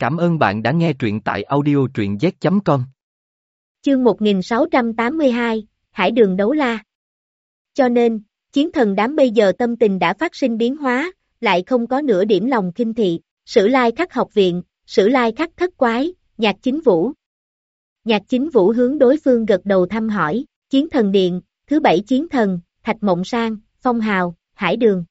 Cảm ơn bạn đã nghe truyện tại audio truyện z.com. Chương 1682, Hải đường đấu la. Cho nên, chiến thần đám bây giờ tâm tình đã phát sinh biến hóa, lại không có nửa điểm lòng khinh thị. Sử Lai Khắc học viện, Sử Lai Khắc thất quái, Nhạc Chính Vũ. Nhạc Chính Vũ hướng đối phương gật đầu thăm hỏi, chiến thần điện, thứ 7 chiến thần, Thạch Mộng Sang, phong hào, Hải đường.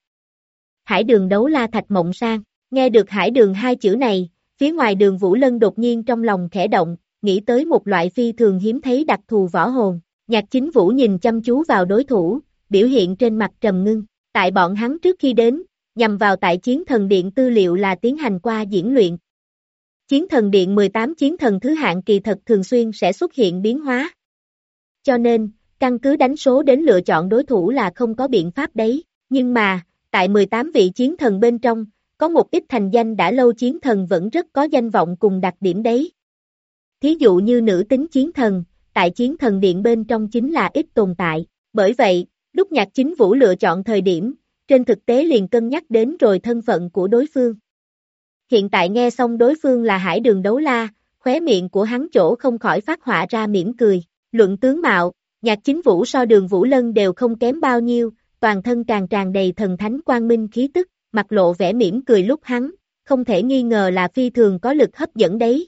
Hải đường đấu la Thạch Mộng Sang, nghe được Hải đường hai chữ này, phía ngoài Đường Vũ Lân đột nhiên trong lòng khẽ động, nghĩ tới một loại phi thường hiếm thấy đặc thù võ hồn. Nhạc Chính Vũ nhìn chăm chú vào đối thủ, biểu hiện trên mặt trầm ngưng. Tại bọn hắn trước khi đến, nhằm vào tại Chiến Thần Điện tư liệu là tiến hành qua diễn luyện. Chiến Thần Điện 18 chiến thần thứ hạng kỳ thật thường xuyên sẽ xuất hiện biến hóa. Cho nên, căn cứ đánh số đến lựa chọn đối thủ là không có biện pháp đấy. Nhưng mà, tại 18 vị chiến thần bên trong, có một ít thành danh đã lâu chiến thần vẫn rất có danh vọng cùng đặc điểm đấy. Thí dụ như nữ tính chiến thần, tại chiến thần điện bên trong chính là ít tồn tại. Bởi vậy, lúc Nhạc Chính Vũ lựa chọn thời điểm, trên thực tế liền cân nhắc đến rồi thân phận của đối phương. Hiện tại nghe xong đối phương là Hải đường đấu la, khóe miệng của hắn chỗ không khỏi phát họa ra mỉm cười. Luận tướng mạo, Nhạc Chính Vũ so Đường Vũ Lân đều không kém bao nhiêu, toàn thân càng tràn đầy thần thánh quang minh khí tức, mặt lộ vẻ mỉm cười lúc hắn, không thể nghi ngờ là phi thường có lực hấp dẫn đấy.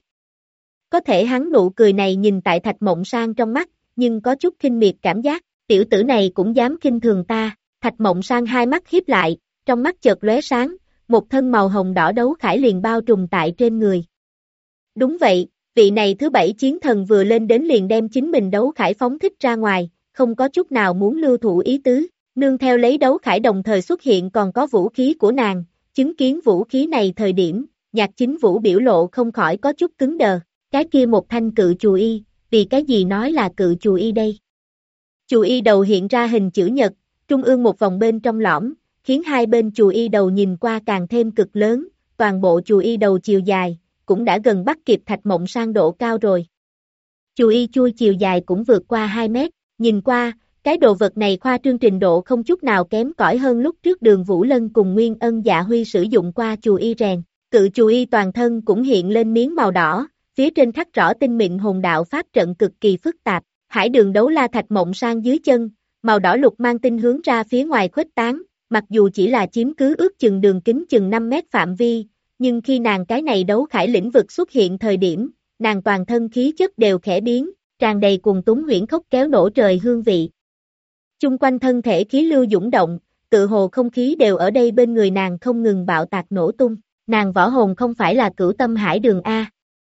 Có thể hắn nụ cười này nhìn tại Thạch Mộng Sang trong mắt, nhưng có chút khinh miệt cảm giác, tiểu tử này cũng dám khinh thường ta. Thạch Mộng Sang hai mắt híp lại, trong mắt chợt lóe sáng, một thân màu hồng đỏ đấu khải liền bao trùm tại trên người. Đúng vậy, vị này thứ 7 chiến thần vừa lên đến liền đem chính mình đấu khải phóng thích ra ngoài, không có chút nào muốn lưu thủ ý tứ. Nương theo lấy đấu khải đồng thời xuất hiện còn có vũ khí của nàng, chứng kiến vũ khí này thời điểm, Nhạc Chính Vũ biểu lộ không khỏi có chút cứng đờ, cái kia một thanh cự chù y, vì cái gì nói là cự chù y đây? Chù y đầu hiện ra hình chữ nhật, trung ương một vòng bên trong lõm, khiến hai bên chù y đầu nhìn qua càng thêm cực lớn, toàn bộ chù y đầu chiều dài, cũng đã gần bắt kịp Thạch Mộng Sang độ cao rồi. Chù y chui chiều dài cũng vượt qua 2 mét, nhìn qua, cái đồ vật này khoa trương trình độ không chút nào kém cỏi hơn lúc trước Đường Vũ Lân cùng Nguyên Ân Dạ Huy sử dụng qua chù y rèn. Cự chù y toàn thân cũng hiện lên miếng màu đỏ, phía trên khắc rõ tinh mịn hồn đạo pháp trận cực kỳ phức tạp. Hải đường đấu la Thạch Mộng Sang dưới chân, màu đỏ lục mang tinh hướng ra phía ngoài khuếch tán, mặc dù chỉ là chiếm cứ ước chừng đường kính chừng 5 mét phạm vi, nhưng khi nàng cái này đấu khải lĩnh vực xuất hiện thời điểm, nàng toàn thân khí chất đều khẽ biến, tràn đầy cuồng túng huyễn khốc kéo nổ trời hương vị. Chung quanh thân thể khí lưu dũng động, tự hồ không khí đều ở đây bên người nàng không ngừng bạo tạc nổ tung, nàng võ hồn không phải là Cửu Tâm Hải đường A.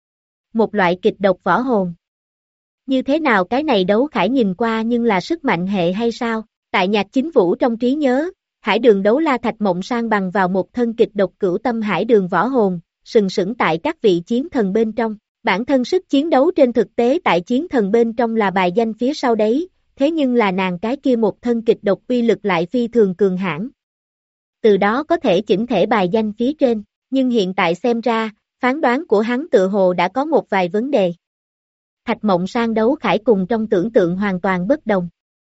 Một loại kịch độc võ hồn. Như thế nào cái này đấu khải nhìn qua nhưng là sức mạnh hệ hay sao? Tại Nhạc Chính Vũ trong trí nhớ, Hải đường đấu la Thạch Mộng Sang bằng vào một thân kịch độc Cửu Tâm Hải đường võ hồn, sừng sững tại các vị chiến thần bên trong. Bản thân sức chiến đấu trên thực tế tại chiến thần bên trong là bài danh phía sau đấy. Thế nhưng là nàng cái kia một thân kịch độc uy lực lại phi thường cường hãn. Từ đó có thể chỉnh thể bài danh phía trên, nhưng hiện tại xem ra, phán đoán của hắn tự hồ đã có một vài vấn đề. Thạch Mộng Sang đấu khải cùng trong tưởng tượng hoàn toàn bất đồng.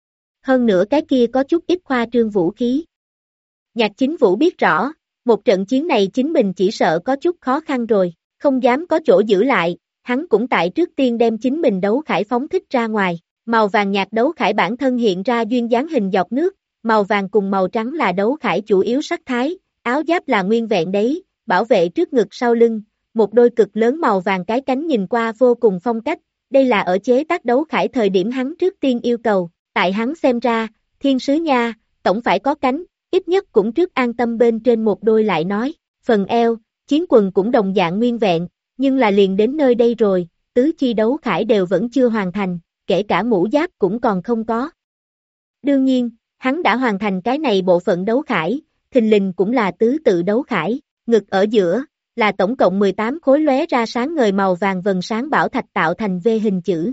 Hơn nữa cái kia có chút ít khoa trương vũ khí. Nhạc Chính Vũ biết rõ, một trận chiến này chính mình chỉ sợ có chút khó khăn rồi, không dám có chỗ giữ lại, hắn cũng tại trước tiên đem chính mình đấu khải phóng thích ra ngoài. Màu vàng nhạt đấu khải bản thân hiện ra duyên dáng hình dọc nước, màu vàng cùng màu trắng là đấu khải chủ yếu sắc thái, áo giáp là nguyên vẹn đấy, bảo vệ trước ngực sau lưng, một đôi cực lớn màu vàng cái cánh nhìn qua vô cùng phong cách, đây là ở chế tác đấu khải thời điểm hắn trước tiên yêu cầu, tại hắn xem ra, thiên sứ nha, tổng phải có cánh, ít nhất cũng trước an tâm bên trên một đôi lại nói, phần eo, chiến quần cũng đồng dạng nguyên vẹn, nhưng là liền đến nơi đây rồi, tứ chi đấu khải đều vẫn chưa hoàn thành. Kể cả mũ giáp cũng còn không có. Đương nhiên, hắn đã hoàn thành cái này bộ phận đấu khải, thình lình cũng là tứ tự đấu khải, ngực ở giữa, là tổng cộng 18 khối lóe ra sáng ngời màu vàng vần sáng bảo thạch tạo thành V hình chữ.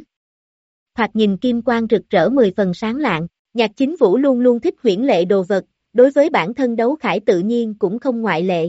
Thoạt nhìn kim quang rực rỡ 10 phần sáng lạng, Nhạc Chính Vũ luôn luôn thích huyễn lệ đồ vật, đối với bản thân đấu khải tự nhiên cũng không ngoại lệ.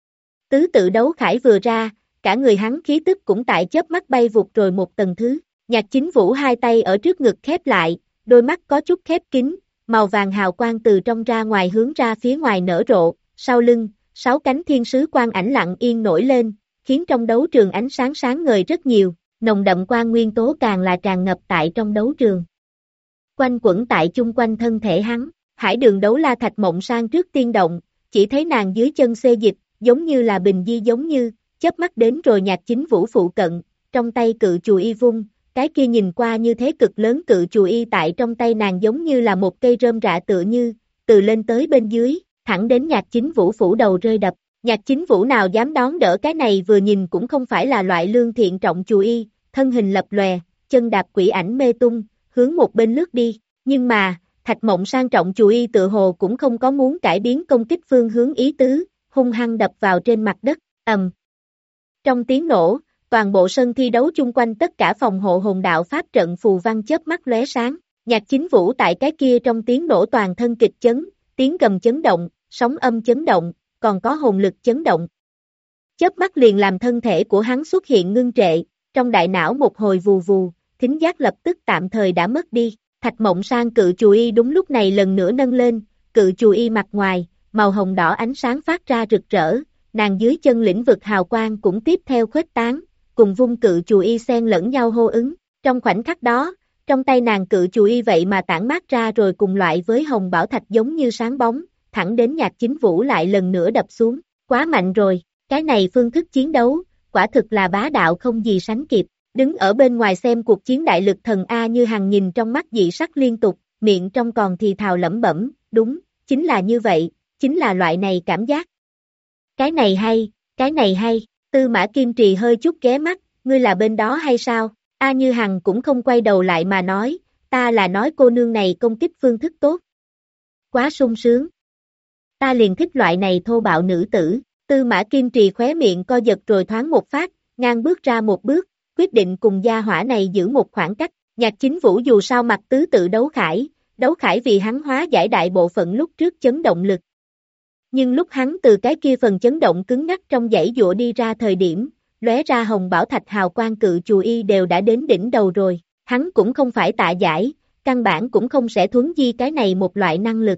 Tứ tự đấu khải vừa ra, cả người hắn khí tức cũng tại chớp mắt bay vụt rồi một tầng thứ. Nhạc Chính Vũ hai tay ở trước ngực khép lại, đôi mắt có chút khép kín, màu vàng hào quang từ trong ra ngoài hướng ra phía ngoài nở rộ, sau lưng, 6 cánh thiên sứ quang ảnh lặng yên nổi lên, khiến trong đấu trường ánh sáng sáng ngời rất nhiều, nồng đậm quang nguyên tố càng là tràn ngập tại trong đấu trường. Quanh quẩn tại chung quanh thân thể hắn, Hải Đường Đấu La Thạch Mộng Sang trước tiên động, chỉ thấy nàng dưới chân xê dịch, giống như là bình di giống như, chớp mắt đến rồi Nhạc Chính Vũ phụ cận, trong tay cự chùy y vung, cái kia nhìn qua như thế cực lớn cự chùy y tại trong tay nàng giống như là một cây rơm rạ tựa như, từ lên tới bên dưới, thẳng đến Nhạc Chính Vũ phủ đầu rơi đập. Nhạc Chính Vũ nào dám đón đỡ cái này vừa nhìn cũng không phải là loại lương thiện trọng chùy y, thân hình lập lòe, chân đạp quỷ ảnh mê tung, hướng một bên lướt đi, nhưng mà, Thạch Mộng Sang trọng chùy y tựa hồ cũng không có muốn cải biến công kích phương hướng ý tứ, hung hăng đập vào trên mặt đất, ầm. Trong tiếng nổ, toàn bộ sân thi đấu chung quanh tất cả phòng hộ hồn đạo pháp trận phù văn chớp mắt lóe sáng, Nhạc Chính Vũ tại cái kia trong tiếng nổ toàn thân kịch chấn, tiếng gầm chấn động, sóng âm chấn động, còn có hồn lực chấn động. Chớp mắt liền làm thân thể của hắn xuất hiện ngưng trệ, trong đại não một hồi vù vù, thính giác lập tức tạm thời đã mất đi. Thạch Mộng Sang cự chùy y đúng lúc này lần nữa nâng lên, cự chùy y mặt ngoài, màu hồng đỏ ánh sáng phát ra rực rỡ, nàng dưới chân lĩnh vực hào quang cũng tiếp theo khuếch tán, cùng vung cự chùy y xen lẫn nhau hô ứng. Trong khoảnh khắc đó, trong tay nàng cự chùy y vậy mà tản mát ra rồi cùng loại với hồng bảo thạch giống như sáng bóng, thẳng đến Nhạc Chính Vũ lại lần nữa đập xuống, quá mạnh rồi, cái này phương thức chiến đấu, quả thực là bá đạo không gì sánh kịp. Đứng ở bên ngoài xem cuộc chiến đại lực thần A Như Hằng nhìn trong mắt dị sắc liên tục, miệng trong còn thì thào lẩm bẩm, đúng, chính là như vậy, chính là loại này cảm giác. Cái này hay, Tư Mã Kim Trì hơi chút ghé mắt, ngươi là bên đó hay sao? A Như Hằng cũng không quay đầu lại mà nói, ta là nói cô nương này công kích phương thức tốt. Quá sung sướng. Ta liền thích loại này thô bạo nữ tử, Tư Mã Kim Trì khóe miệng co giật rồi thoáng một phát, ngang bước ra một bước, quyết định cùng gia hỏa này giữ một khoảng cách. Nhạc Chính Vũ dù sao mặc tứ tự đấu khải vì hắn hóa giải đại bộ phận lúc trước chấn động lực. Nhưng lúc hắn từ cái kia phần chấn động cứng ngắc trong dãy dụa đi ra thời điểm, lóe ra hồng bảo thạch hào quang cự chùy y đều đã đến đỉnh đầu rồi, hắn cũng không phải tạ giải, căn bản cũng không sẽ thuấn di cái này một loại năng lực.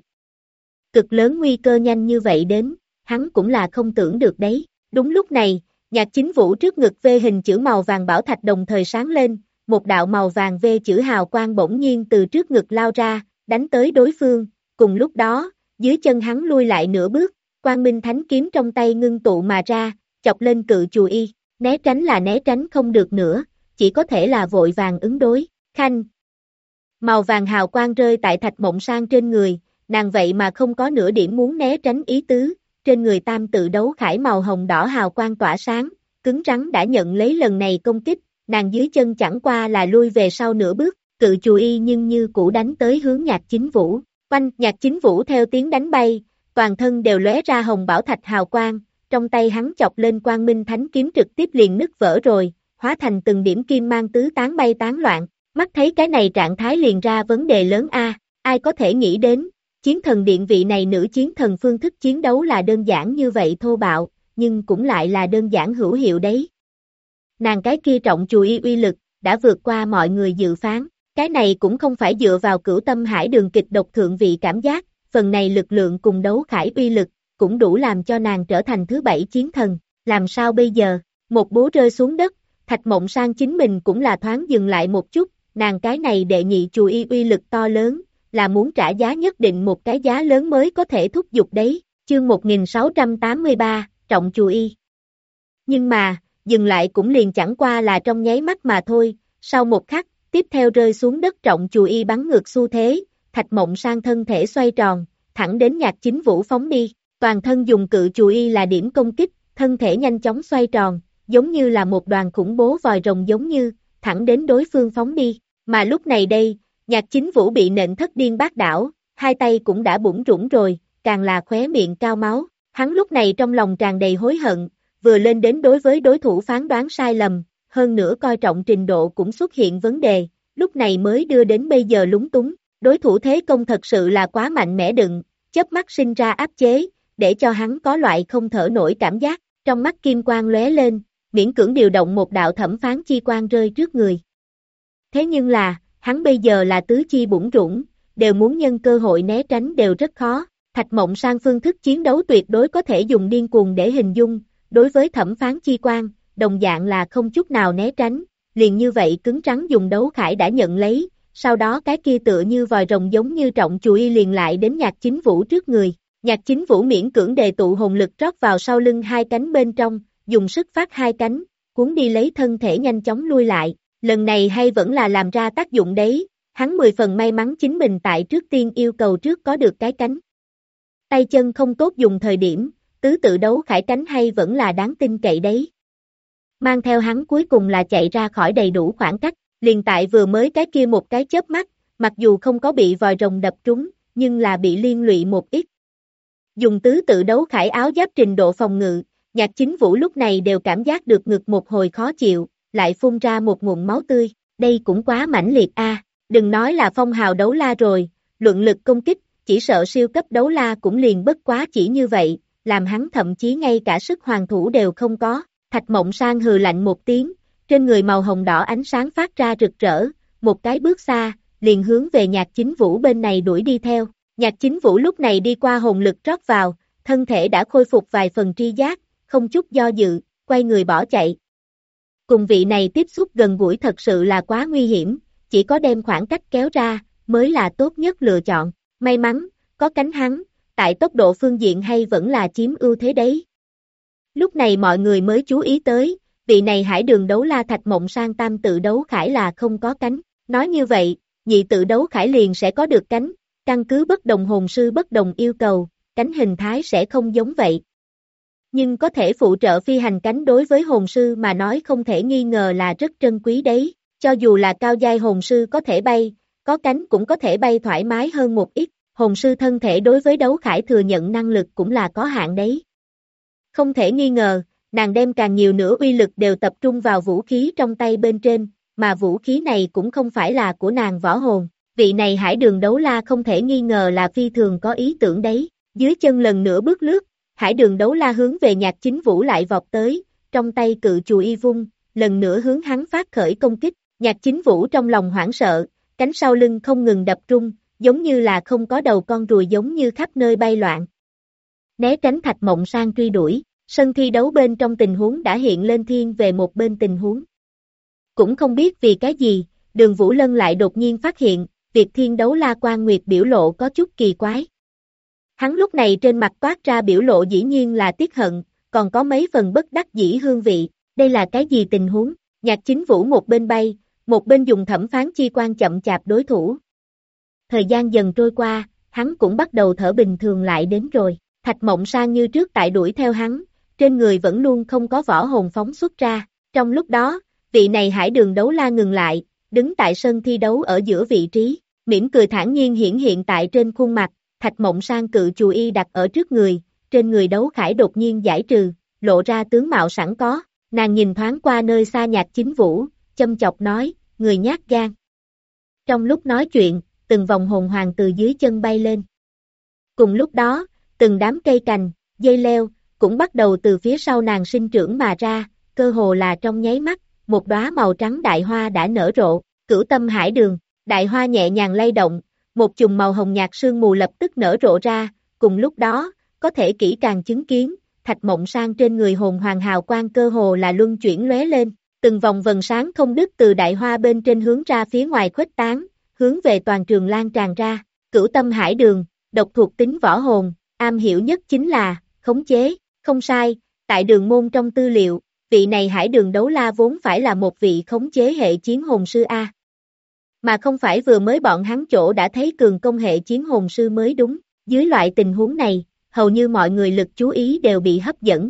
Cực lớn nguy cơ nhanh như vậy đến, hắn cũng là không tưởng được đấy. Đúng lúc này, Nhạc Chính Vũ trước ngực V hình chữ màu vàng bảo thạch đồng thời sáng lên, một đạo màu vàng V chữ hào quang bỗng nhiên từ trước ngực lao ra, đánh tới đối phương, cùng lúc đó, dưới chân hắn lui lại nửa bước, Quang Minh Thánh kiếm trong tay ngưng tụ mà ra, chọc lên cự chùy y, né tránh là né tránh không được nữa, chỉ có thể là vội vàng ứng đối, khanh. Màu vàng hào quang rơi tại Thạch Mộng Sang trên người, nàng vậy mà không có nửa điểm muốn né tránh ý tứ. Trên người tam tự đấu khải màu hồng đỏ hào quang tỏa sáng, cứng rắn đã nhận lấy lần này công kích, nàng dưới chân chẳng qua là lui về sau nửa bước, cự chùy y nhưng như cũ đánh tới hướng Nhạc Chính Vũ. Quanh Nhạc Chính Vũ theo tiếng đánh bay, toàn thân đều lóe ra hồng bảo thạch hào quang, trong tay hắn chọc lên Quang Minh Thánh kiếm trực tiếp liền nứt vỡ rồi, hóa thành từng điểm kim mang tứ tán bay tán loạn, mắt thấy cái này trạng thái liền ra vấn đề lớn a, ai có thể nghĩ đến. Chiến thần điện vị này nữ chiến thần phương thức chiến đấu là đơn giản như vậy thô bạo, nhưng cũng lại là đơn giản hữu hiệu đấy. Nàng cái kia trọng chùy y uy lực, đã vượt qua mọi người dự phán, cái này cũng không phải dựa vào cửu tâm hải đường kịch độc thượng vị cảm giác, phần này lực lượng cùng đấu khải uy lực, cũng đủ làm cho nàng trở thành thứ 7 chiến thần, làm sao bây giờ, một búa rơi xuống đất, Thạch Mộng Sang chính mình cũng là thoáng dừng lại một chút, nàng cái này đệ nhị chùy y uy lực to lớn, là muốn trả giá nhất định một cái giá lớn mới có thể thúc giục đấy, chương 1683, trọng chùy y. Nhưng mà, dừng lại cũng liền chẳng qua là trong nháy mắt mà thôi, sau một khắc, tiếp theo rơi xuống đất trọng chùy y bắn ngược xu thế, Thạch Mộng Sang thân thể xoay tròn, thẳng đến Nhạc Chính Vũ phóng đi, toàn thân dùng cự chùy y là điểm công kích, thân thể nhanh chóng xoay tròn, giống như là một đoàn khủng bố vòi rồng giống như, thẳng đến đối phương phóng đi, mà lúc này đây, Nhạc Chính Vũ bị nện thất điên bát đảo, hai tay cũng đã bủn rủn rồi, càng là khóe miệng cao máu, hắn lúc này trong lòng tràn đầy hối hận, vừa lên đến đối với đối thủ phán đoán sai lầm, hơn nữa coi trọng trình độ cũng xuất hiện vấn đề, lúc này mới đưa đến bây giờ lúng túng, đối thủ thế công thật sự là quá mạnh mẽ đựng, chớp mắt sinh ra áp chế, để cho hắn có loại không thở nổi cảm giác, trong mắt kim quang lóe lên, miễn cưỡng điều động một đạo thẩm phán chi quang rơi trước người. Thế nhưng là, hắn bây giờ là tứ chi bủn rủn, đều muốn nhân cơ hội né tránh đều rất khó. Thạch Mộng Sang phương thức chiến đấu tuyệt đối có thể dùng điên cuồng để hình dung, đối với thẩm phán chi quang, đồng dạng là không chút nào né tránh, liền như vậy cứng rắn dùng đấu khải đã nhận lấy, sau đó cái kia tựa như vòi rồng giống như trọng chùy liền lại đến Nhạc Chính Vũ trước người. Nhạc Chính Vũ miễn cưỡng đề tụ hồn lực rót vào sau lưng hai cánh bên trong, dùng sức phát hai cánh, cuốn đi lấy thân thể nhanh chóng lui lại, lần này hay vẫn là làm ra tác dụng đấy, hắn 10 phần may mắn chính mình tại trước tiên yêu cầu trước có được cái cánh. Tay chân không tốt dùng thời điểm, tứ tự đấu khải cánh hay vẫn là đáng tin cậy đấy. Mang theo hắn cuối cùng là chạy ra khỏi đầy đủ khoảng cách, liền tại vừa mới cái kia một cái chớp mắt, mặc dù không có bị vòi rồng đập trúng, nhưng là bị liên lụy một ít. Dùng tứ tự đấu khải áo giáp trình độ phòng ngự, Nhạc Chính Vũ lúc này đều cảm giác được ngực một hồi khó chịu, lại phun ra một ngụm máu tươi, đây cũng quá mãnh liệt a. Đừng nói là phong hào đấu la rồi, luận lực công kích, chỉ sợ siêu cấp đấu la cũng liền bất quá chỉ như vậy, làm hắn thậm chí ngay cả sức hoàn thủ đều không có. Thạch Mộng Sang hừ lạnh một tiếng, trên người màu hồng đỏ ánh sáng phát ra rực rỡ, một cái bước xa, liền hướng về Nhạc Chính Vũ bên này đuổi đi theo. Nhạc Chính Vũ lúc này đi qua hồn lực rót vào, thân thể đã khôi phục vài phần tri giác, không chút do dự, quay người bỏ chạy. Cùng vị này tiếp xúc gần gũi thật sự là quá nguy hiểm, chỉ có đem khoảng cách kéo ra, mới là tốt nhất lựa chọn. May mắn, có cánh hắn, tại tốc độ phương diện hay vẫn là chiếm ưu thế đấy. Lúc này mọi người mới chú ý tới, vị này Hải Đường Đấu La Thạch Mộng Sang tam tự đấu khải là không có cánh. Nói như vậy, nhị tự đấu khải liền sẽ có được cánh, căn cứ bất đồng hồn sư bất đồng yêu cầu, cánh hình thái sẽ không giống vậy. Nhưng có thể phụ trợ phi hành cánh đối với hồn sư mà nói không thể nghi ngờ là rất trân quý đấy, cho dù là cao giai hồn sư có thể bay, có cánh cũng có thể bay thoải mái hơn một ít, hồn sư thân thể đối với đấu khải thừa nhận năng lực cũng là có hạn đấy. Không thể nghi ngờ, nàng đem càng nhiều nữa uy lực đều tập trung vào vũ khí trong tay bên trên, mà vũ khí này cũng không phải là của nàng võ hồn. Vị này Hải Đường Đấu La không thể nghi ngờ là phi thường có ý tưởng đấy, dưới chân lần nữa bước lướt, Hải Đường Đấu La hướng về Nhạc Chính Vũ lại vọt tới, trong tay cự chùy y vung, lần nữa hướng hắn phát khởi công kích, Nhạc Chính Vũ trong lòng hoảng sợ, cánh sau lưng không ngừng đập rung, giống như là không có đầu con ruồi giống như khắp nơi bay loạn. Né tránh Thạch Mộng Sang truy đuổi, sân thi đấu bên trong tình huống đã hiện lên thiên về một bên tình huống. Cũng không biết vì cái gì, Đường Vũ Lân lại đột nhiên phát hiện, việc Thiên Đấu La Quan Nguyệt biểu lộ có chút kỳ quái. Hắn lúc này trên mặt toát ra biểu lộ dĩ nhiên là tiếc hận, còn có mấy phần bất đắc dĩ hương vị, đây là cái gì tình huống? Nhạc Chính Vũ một bên bay, một bên dùng thẩm phán chi quan chậm chạp đối thủ. Thời gian dần trôi qua, hắn cũng bắt đầu thở bình thường lại đến rồi, Thạch Mộng Sang như trước tại đuổi theo hắn, trên người vẫn luôn không có võ hồn phóng xuất ra, trong lúc đó, vị này Hải Đường Đấu La ngừng lại, đứng tại sân thi đấu ở giữa vị trí, mỉm cười thản nhiên hiển hiện tại trên khuôn mặt, Thạch Mộng Sang cự chùy y đặt ở trước người, trên người đấu khải đột nhiên giải trừ, lộ ra tướng mạo sẵn có, nàng nhìn thoáng qua nơi xa Nhạc Chính Vũ, châm chọc nói, người nhát gan. Trong lúc nói chuyện, từng vòng hồn hoàng từ dưới chân bay lên. Cùng lúc đó, từng đám cây cành, dây leo, cũng bắt đầu từ phía sau nàng sinh trưởng mà ra, cơ hồ là trong nháy mắt, một đóa màu trắng đại hoa đã nở rộ, Cửu Tâm Hải Đường, đại hoa nhẹ nhàng lay động, một chùm màu hồng nhạt sương mù lập tức nở rộ ra, cùng lúc đó, có thể kỹ càng chứng kiến, Thạch Mộng Sang trên người hồn hoàng hào quang cơ hồ là luân chuyển lóe lên, từng vòng vần sáng không đứt từ đại hoa bên trên hướng ra phía ngoài khuếch tán, hướng về toàn trường lan tràn ra, Cửu Tâm Hải Đường, độc thuộc tính võ hồn, am hiểu nhất chính là, khống chế, không sai, tại đường môn trong tư liệu, vị này Hải Đường Đấu La vốn phải là một vị khống chế hệ chiến hồn sư A. Mà không phải vừa mới bọn hắn chỗ đã thấy cường công hệ chiến hồn sư mới đúng, dưới loại tình huống này, hầu như mọi người lực chú ý đều bị hấp dẫn.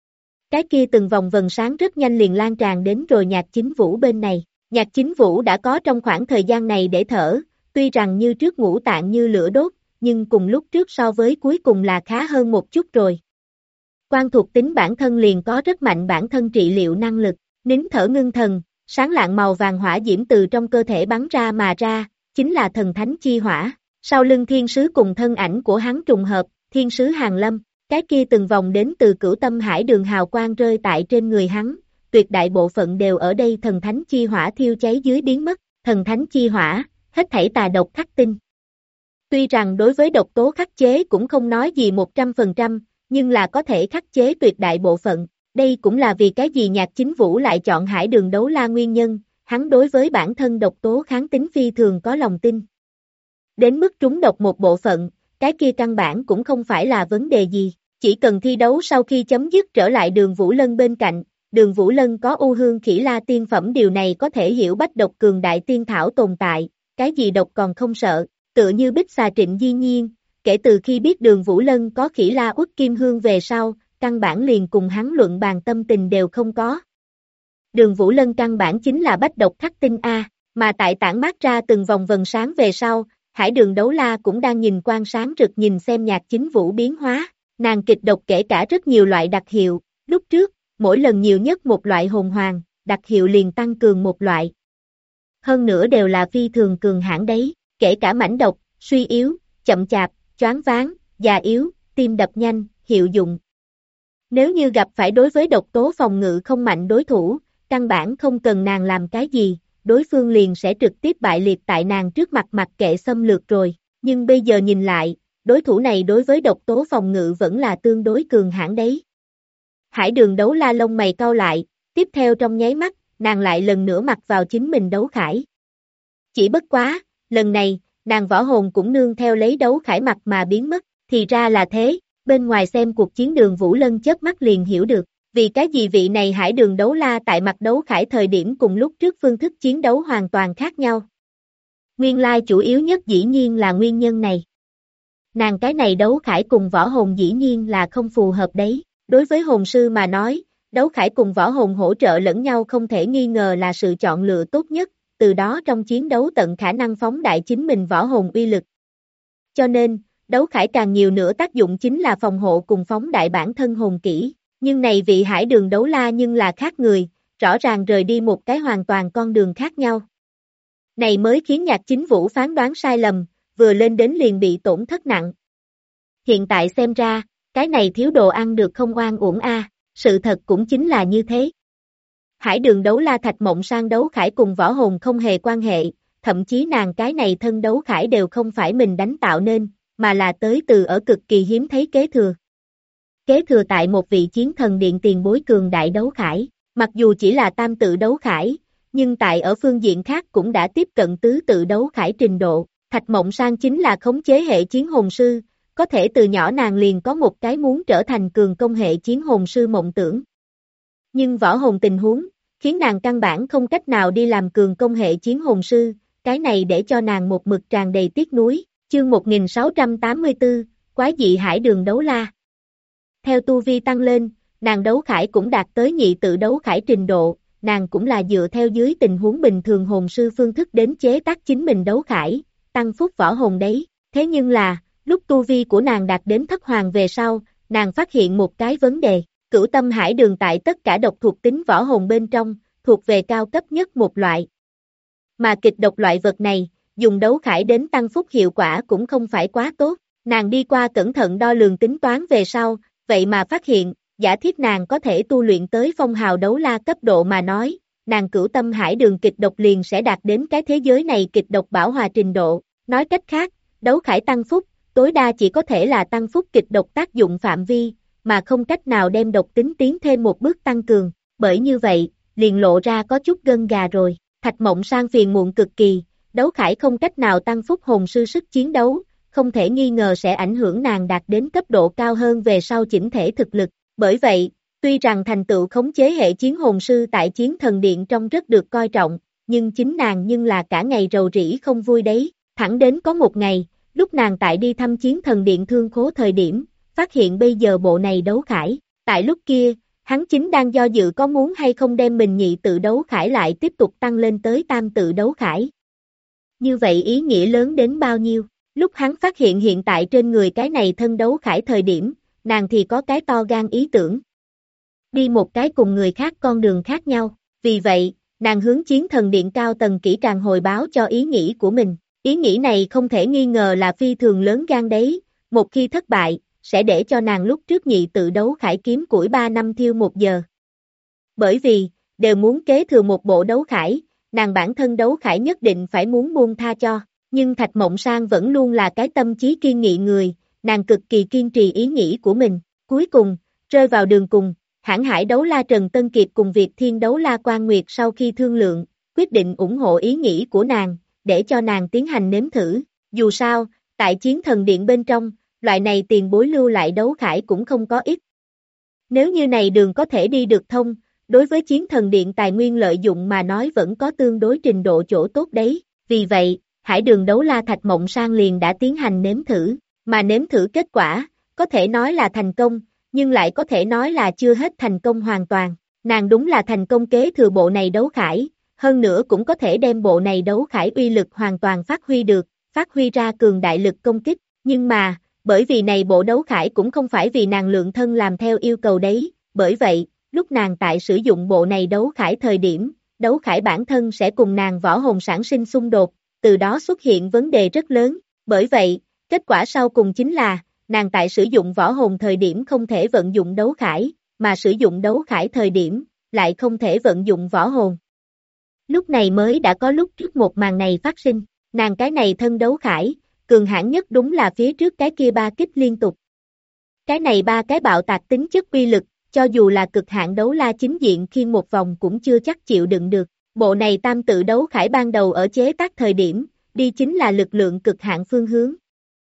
Cái kia từng vòng vần sáng rất nhanh liền lan tràn đến rồi Nhạc Chính Vũ bên này, Nhạc Chính Vũ đã có trong khoảng thời gian này để thở, tuy rằng như trước ngũ tạng như lửa đốt, nhưng cùng lúc trước so với cuối cùng là khá hơn một chút rồi. Quan thuộc tính bản thân liền có rất mạnh bản thân trị liệu năng lực, nín thở ngưng thần, sáng lạng màu vàng hỏa diễm từ trong cơ thể bắn ra mà ra, chính là thần thánh chi hỏa. Sau lưng thiên sứ cùng thân ảnh của hắn trùng hợp, thiên sứ Hàn Lâm, cái kia từng vòng đến từ Cửu Tâm Hải Đường hào quang rơi tại trên người hắn, tuyệt đại bộ phận đều ở đây thần thánh chi hỏa thiêu cháy dưới biến mất, thần thánh chi hỏa, hết thảy tà độc khắc tinh. Tuy rằng đối với độc tố khắc chế cũng không nói gì 100%, nhưng là có thể khắc chế tuyệt đại bộ phận, Đây cũng là vì cái gì Nhạc Chính Vũ lại chọn Hải Đường Đấu La nguyên nhân, hắn đối với bản thân độc tố kháng tính phi thường có lòng tin. Đến mức trúng độc một bộ phận, cái kia căn bản cũng không phải là vấn đề gì, chỉ cần thi đấu sau khi chấm dứt trở lại Đường Vũ Lân bên cạnh, Đường Vũ Lân có U Hương Khỉ La tiên phẩm, điều này có thể hiểu bách độc cường đại tiên thảo tồn tại, cái gì độc còn không sợ, tựa như Bích Xà Trịnh Di Nhiên, kể từ khi biết Đường Vũ Lân có Khỉ La Uất Kim Hương về sau, căn bản liền cùng hắn luận bàn tâm tình đều không có. Đường Vũ Lân căn bản chính là bách độc khắc tinh A, mà tại tản mát ra từng vòng vần sáng về sau, Hải Đường Đấu La cũng đang nhìn quang sáng rực nhìn xem Nhạc Chính Vũ biến hóa, nàng kịch độc kể cả rất nhiều loại đặc hiệu, lúc trước, mỗi lần nhiều nhất một loại hồn hoàng, đặc hiệu liền tăng cường một loại. Hơn nữa đều là phi thường cường hãn đấy, kể cả mãnh độc, suy yếu, chậm chạp, choáng váng, già yếu, tim đập nhanh, hiệu dụng. Nếu như gặp phải đối với độc tố phòng ngự không mạnh đối thủ, căn bản không cần nàng làm cái gì, đối phương liền sẽ trực tiếp bại liệt tại nàng trước mặt mặc kệ xâm lược rồi. Nhưng bây giờ nhìn lại, đối thủ này đối với độc tố phòng ngự vẫn là tương đối cường hãn đấy. Hải Đường Đấu La lông mày cau lại, tiếp theo trong nháy mắt, nàng lại lần nữa mặc vào chính mình đấu khải. Chỉ bất quá, lần này, nàng võ hồn cũng nương theo lấy đấu khải mặt mà biến mất, thì ra là thế, bên ngoài xem cuộc chiến Đường Vũ Lân chớp mắt liền hiểu được, vì cái gì vị này Hải Đường Đấu La tại mặt đấu khải thời điểm cùng lúc trước phương thức chiến đấu hoàn toàn khác nhau. Nguyên lai chủ yếu nhất dĩ nhiên là nguyên nhân này. Nàng cái này đấu khải cùng võ hồn dĩ nhiên là không phù hợp đấy, đối với hồn sư mà nói, đấu khải cùng võ hồn hỗ trợ lẫn nhau không thể nghi ngờ là sự chọn lựa tốt nhất, từ đó trong chiến đấu tận khả năng phóng đại chính mình võ hồn uy lực. Cho nên, đấu khải càng nhiều nữa tác dụng chính là phòng hộ cùng phóng đại bản thân hồn kỹ, nhưng này vị Hải Đường Đấu La nhưng là khác người, rõ ràng rời đi một cái hoàn toàn con đường khác nhau. Này mới khiến Nhạc Chính Vũ phán đoán sai lầm, vừa lên đến liền bị tổn thất nặng. Hiện tại xem ra, cái này thiếu đồ ăn được không oan uổng a, sự thật cũng chính là như thế. Hải Đường Đấu La Thạch Mộng Sang đấu khải cùng võ hồn không hề quan hệ, thậm chí nàng cái này thân đấu khải đều không phải mình đánh tạo nên, mà là tới từ ở cực kỳ hiếm thấy kế thừa. Kế thừa tại một vị chiến thần điện tiền bối cường đại đấu khải, mặc dù chỉ là tam tự đấu khải, nhưng tại ở phương diện khác cũng đã tiếp cận tứ tự đấu khải trình độ. Thạch Mộng Sang chính là khống chế hệ chiến hồn sư, có thể từ nhỏ nàng liền có một cái muốn trở thành cường công hệ chiến hồn sư mộng tưởng. Nhưng võ hồn tình huống, khiến nàng căn bản không cách nào đi làm cường công hệ chiến hồn sư, cái này để cho nàng một mực tràn đầy tiếc nuối. Chương 1684, Quái dị Hải Đường Đấu La. Theo tu vi tăng lên, nàng đấu khải cũng đạt tới nhị tự đấu khải trình độ, nàng cũng là dựa theo dưới tình huống bình thường hồn sư phương thức đến chế tác chính mình đấu khải, tăng phúc võ hồn đấy. Thế nhưng là, lúc tu vi của nàng đạt đến thất hoàng về sau, nàng phát hiện một cái vấn đề, Cửu Tâm Hải Đường tại tất cả độc thuộc tính võ hồn bên trong, thuộc về cao cấp nhất một loại. Mà kịch độc loại vật này, dùng đấu khải đến tăng phúc hiệu quả cũng không phải quá tốt, nàng đi qua cẩn thận đo lường tính toán về sau, vậy mà phát hiện, giả thiết nàng có thể tu luyện tới phong hào đấu la cấp độ mà nói, nàng Cửu Tâm Hải Đường kịch độc liền sẽ đạt đến cái thế giới này kịch độc bảo hòa trình độ, nói cách khác, đấu khải tăng phúc, tối đa chỉ có thể là tăng phúc kịch độc tác dụng phạm vi, mà không cách nào đem độc tính tiến thêm một bước tăng cường, bởi như vậy, liền lộ ra có chút gân gà rồi. Thạch Mộng Sang phiền muộn cực kỳ, đấu khải không cách nào tăng phúc hồn sư sức chiến đấu, không thể nghi ngờ sẽ ảnh hưởng nàng đạt đến cấp độ cao hơn về sau chỉnh thể thực lực. Bởi vậy, tuy rằng thành tựu khống chế hệ chiến hồn sư tại chiến thần điện trong rất được coi trọng, nhưng chính nàng nhưng là cả ngày rầu rĩ không vui đấy, thẳng đến có một ngày, lúc nàng tại đi thăm chiến thần điện thương khố thời điểm, phát hiện bây giờ bộ này đấu khải, tại lúc kia, hắn chính đang do dự có muốn hay không đem mình nhị tự đấu khải lại tiếp tục tăng lên tới tam tự đấu khải. Như vậy ý nghĩa lớn đến bao nhiêu, lúc hắn phát hiện hiện tại trên người cái này thân đấu khải thời điểm, nàng thì có cái to gan ý tưởng. Đi một cái cùng người khác con đường khác nhau, vì vậy, nàng hướng chiến thần điện cao tầng kỹ càng hồi báo cho ý nghĩ của mình. Ý nghĩ này không thể nghi ngờ là phi thường lớn gan đấy, một khi thất bại, sẽ để cho nàng lúc trước nhị tự đấu khải kiếm củi 3 năm thiêu 1 giờ. Bởi vì, đều muốn kế thừa một bộ đấu khải, nàng bản thân đấu khải nhất định phải muốn buông tha cho, nhưng Thạch Mộng Sang vẫn luôn là cái tâm trí kiên nghị người, nàng cực kỳ kiên trì ý nghĩ của mình, cuối cùng, rơi vào đường cùng, Hãng hải đấu la Trần Tân Kiệt cùng Việt Thiên đấu la Quan Nguyệt sau khi thương lượng, quyết định ủng hộ ý nghĩ của nàng, để cho nàng tiến hành nếm thử. Dù sao, tại chiến thần điện bên trong, loại này tiền bối lưu lại đấu khải cũng không có ít. Nếu như này đường có thể đi được thông, đối với chiến thần điện tài nguyên lợi dụng mà nói vẫn có tương đối trình độ chỗ tốt đấy. Vì vậy, hải đường đấu la Thạch Mộng Sang liền đã tiến hành nếm thử, mà nếm thử kết quả, có thể nói là thành công, nhưng lại có thể nói là chưa hết thành công hoàn toàn. Nàng đúng là thành công kế thừa bộ này đấu khải, hơn nữa cũng có thể đem bộ này đấu khải uy lực hoàn toàn phát huy được, phát huy ra cường đại lực công kích, nhưng mà, bởi vì này bộ đấu khải cũng không phải vì nàng lượng thân làm theo yêu cầu đấy, bởi vậy, lúc nàng tại sử dụng bộ này đấu khải thời điểm, đấu khải bản thân sẽ cùng nàng võ hồn sản sinh xung đột, từ đó xuất hiện vấn đề rất lớn, bởi vậy, kết quả sau cùng chính là, nàng tại sử dụng võ hồn thời điểm không thể vận dụng đấu khải, mà sử dụng đấu khải thời điểm, lại không thể vận dụng võ hồn. Lúc này mới đã có lúc trước một màn này phát sinh, nàng cái này thân đấu khải, cường hãn nhất đúng là phía trước cái kia 3 kích liên tục. Cái này 3 cái bạo tạc tính chất uy lực, cho dù là cực hạn đấu la chính diện khiên một vòng cũng chưa chắc chịu đựng được. Bộ này tam tự đấu khải ban đầu ở chế tác thời điểm, đi chính là lực lượng cực hạn phương hướng.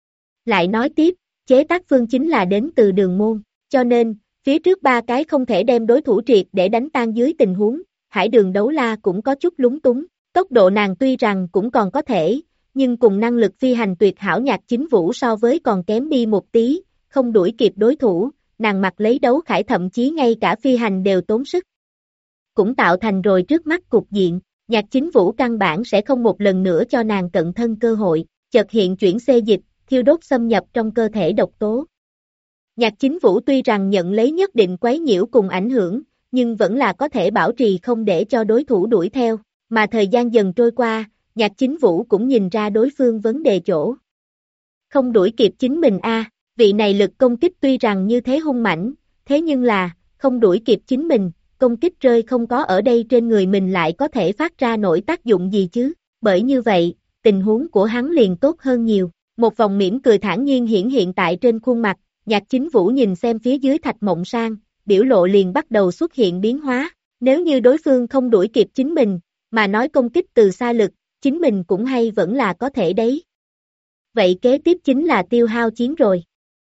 Lại nói tiếp, chế tác phương chính là đến từ đường môn, cho nên, phía trước 3 cái không thể đem đối thủ triệt để đánh tan dưới tình huống, hải đường đấu la cũng có chút lúng túng, tốc độ nàng tuy rằng cũng còn có thể, nhưng cùng năng lực phi hành tuyệt hảo Nhạc Chính Vũ so với còn kém đi một tí, không đuổi kịp đối thủ, nàng mặc lấy đấu khải thậm chí ngay cả phi hành đều tốn sức. Cũng tạo thành rồi trước mắt cục diện, Nhạc Chính Vũ căn bản sẽ không một lần nữa cho nàng cận thân cơ hội, chợt hiện chuyển xê dịch, thiêu đốt xâm nhập trong cơ thể độc tố. Nhạc Chính Vũ tuy rằng nhận lấy nhất định quấy nhiễu cùng ảnh hưởng, nhưng vẫn là có thể bảo trì không để cho đối thủ đuổi theo, mà thời gian dần trôi qua, Nhạc Chính Vũ cũng nhìn ra đối phương vấn đề chỗ. Không đuổi kịp chính mình vị này lực công kích tuy rằng như thế hung mãnh, thế nhưng là, không đuổi kịp chính mình, công kích rơi không có ở đây trên người mình lại có thể phát ra nổi tác dụng gì chứ, bởi như vậy, tình huống của hắn liền tốt hơn nhiều. Một vòng mỉm cười thản nhiên hiển hiện tại trên khuôn mặt, Nhạc Chính Vũ nhìn xem phía dưới Thạch Mộng Sang, biểu lộ liền bắt đầu xuất hiện biến hóa, nếu như đối phương không đuổi kịp chính mình, mà nói công kích từ xa lực, chính mình cũng hay vẫn là có thể đấy. Vậy kế tiếp chính là tiêu hao chiến rồi.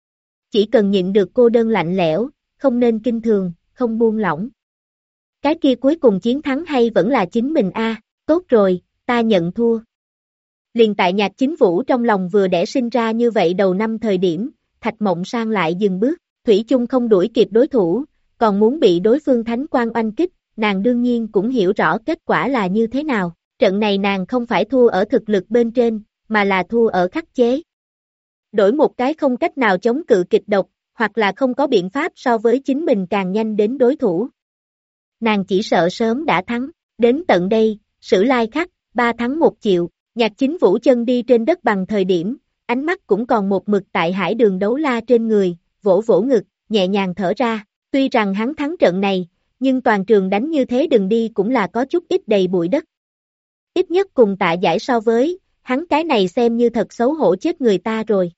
Chỉ cần nhịn được cô đơn lạnh lẽo, không nên kinh thường, không buông lỏng. Cái kia cuối cùng chiến thắng hay vẫn là chính mình tốt rồi, ta nhận thua. Liền tại Nhạc Chính Vũ trong lòng vừa đẻ sinh ra như vậy đầu năm thời điểm, Thạch Mộng Sang lại dừng bước, thủy chung không đuổi kịp đối thủ, còn muốn bị đối phương thánh quang oanh kích, nàng đương nhiên cũng hiểu rõ kết quả là như thế nào, trận này nàng không phải thua ở thực lực bên trên, mà là thua ở khắc chế. Đổi một cái không cách nào chống cự kịch độc, hoặc là không có biện pháp so với chính mình càng nhanh đến đối thủ. Nàng chỉ sợ sớm đã thắng, đến tận đây, Sử Lai Khắc, 3 thắng 1 chịu, Nhạc Chính Vũ chân đi trên đất bằng thời điểm, ánh mắt cũng còn một mực tại hải đường đấu la trên người, vỗ vỗ ngực, nhẹ nhàng thở ra, tuy rằng hắn thắng trận này, nhưng toàn trường đánh như thế đừng đi cũng là có chút ít đầy bụi đất. Ít nhất cùng Tạ Giải so với, hắn cái này xem như thật xấu hổ chết người ta rồi.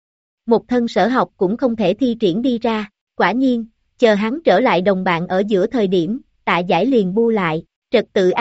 Một thân sở học cũng không thể thi triển đi ra, quả nhiên, chờ hắn trở lại đồng bạn ở giữa thời điểm, Tạ Giải liền bu lại, trật tự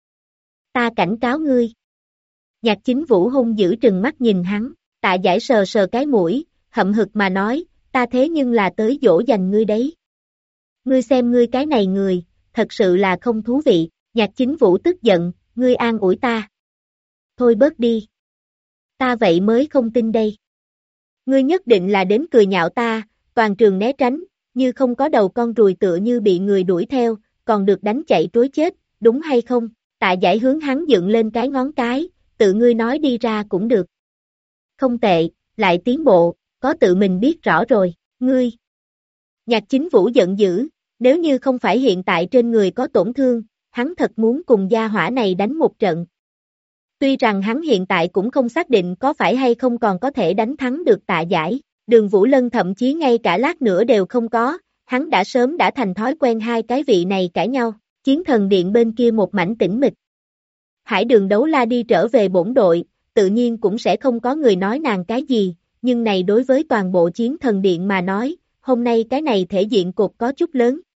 ta cảnh cáo ngươi. Nhạc Chính Vũ hung dữ trừng mắt nhìn hắn, Tạ Giải sờ sờ cái mũi, hậm hực mà nói, ta thế nhưng là tới dỗ dành ngươi đấy. Ngươi xem ngươi cái này người, thật sự là không thú vị, Nhạc Chính Vũ tức giận, ngươi an ủi ta. Thôi bớt đi. Ta vậy mới không tin đây. Ngươi nhất định là đến cười nhạo ta, toàn trường né tránh, như không có đầu con ruồi tựa như bị người đuổi theo, còn được đánh chạy trối chết, đúng hay không? Tạ Giải hướng hắn dựng lên cái ngón cái, tự ngươi nói đi ra cũng được. Không tệ, lại tiến bộ, có tự mình biết rõ rồi, ngươi. Nhạc Chính Vũ giận dữ, nếu như không phải hiện tại trên người có tổn thương, hắn thật muốn cùng gia hỏa này đánh một trận. Tuy rằng hắn hiện tại cũng không xác định có phải hay không còn có thể đánh thắng được Tạ Giải, Đường Vũ Lân thậm chí ngay cả lát nữa đều không có, hắn đã sớm đã thành thói quen hai cái vị này cãi nhau, chiến thần điện bên kia một mảnh tĩnh mịch. Hải đường đấu la đi trở về bổn đội, tự nhiên cũng sẽ không có người nói nàng cái gì, nhưng này đối với toàn bộ chiến thần điện mà nói, hôm nay cái này thể diện cột có chút lớn,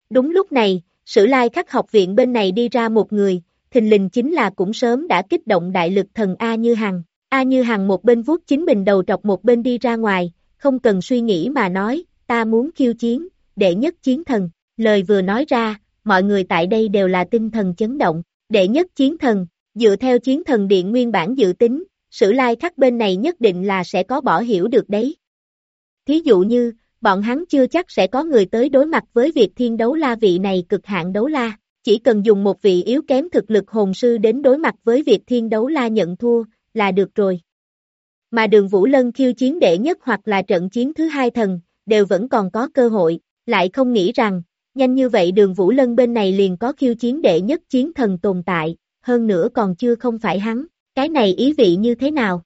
Đúng lúc này, Sử Lai Khắc học viện bên này đi ra một người, thình lình chính là cũng sớm đã kích động đại lực thần A Như Hằng. A Như Hằng một bên vuốt chính mình đầu trọc một bên đi ra ngoài, không cần suy nghĩ mà nói, ta muốn khiêu chiến, đệ nhất chiến thần. Lời vừa nói ra, mọi người tại đây đều là tinh thần chấn động. Đệ nhất chiến thần, dựa theo chiến thần điện nguyên bản dự tính, Sử Lai Khắc bên này nhất định là sẽ có bỏ hiểu được đấy. Thí dụ như, bọn hắn chưa chắc sẽ có người tới đối mặt với việc thiên đấu la vị này cực hạn đấu la, chỉ cần dùng một vị yếu kém thực lực hồn sư đến đối mặt với việc thiên đấu la nhận thua, là được rồi. Mà Đường Vũ Lân khiêu chiến đệ nhất hoặc là trận chiến thứ hai thần, đều vẫn còn có cơ hội, lại không nghĩ rằng, nhanh như vậy Đường Vũ Lân bên này liền có khiêu chiến đệ nhất chiến thần tồn tại, hơn nữa còn chưa không phải hắn, cái này ý vị như thế nào?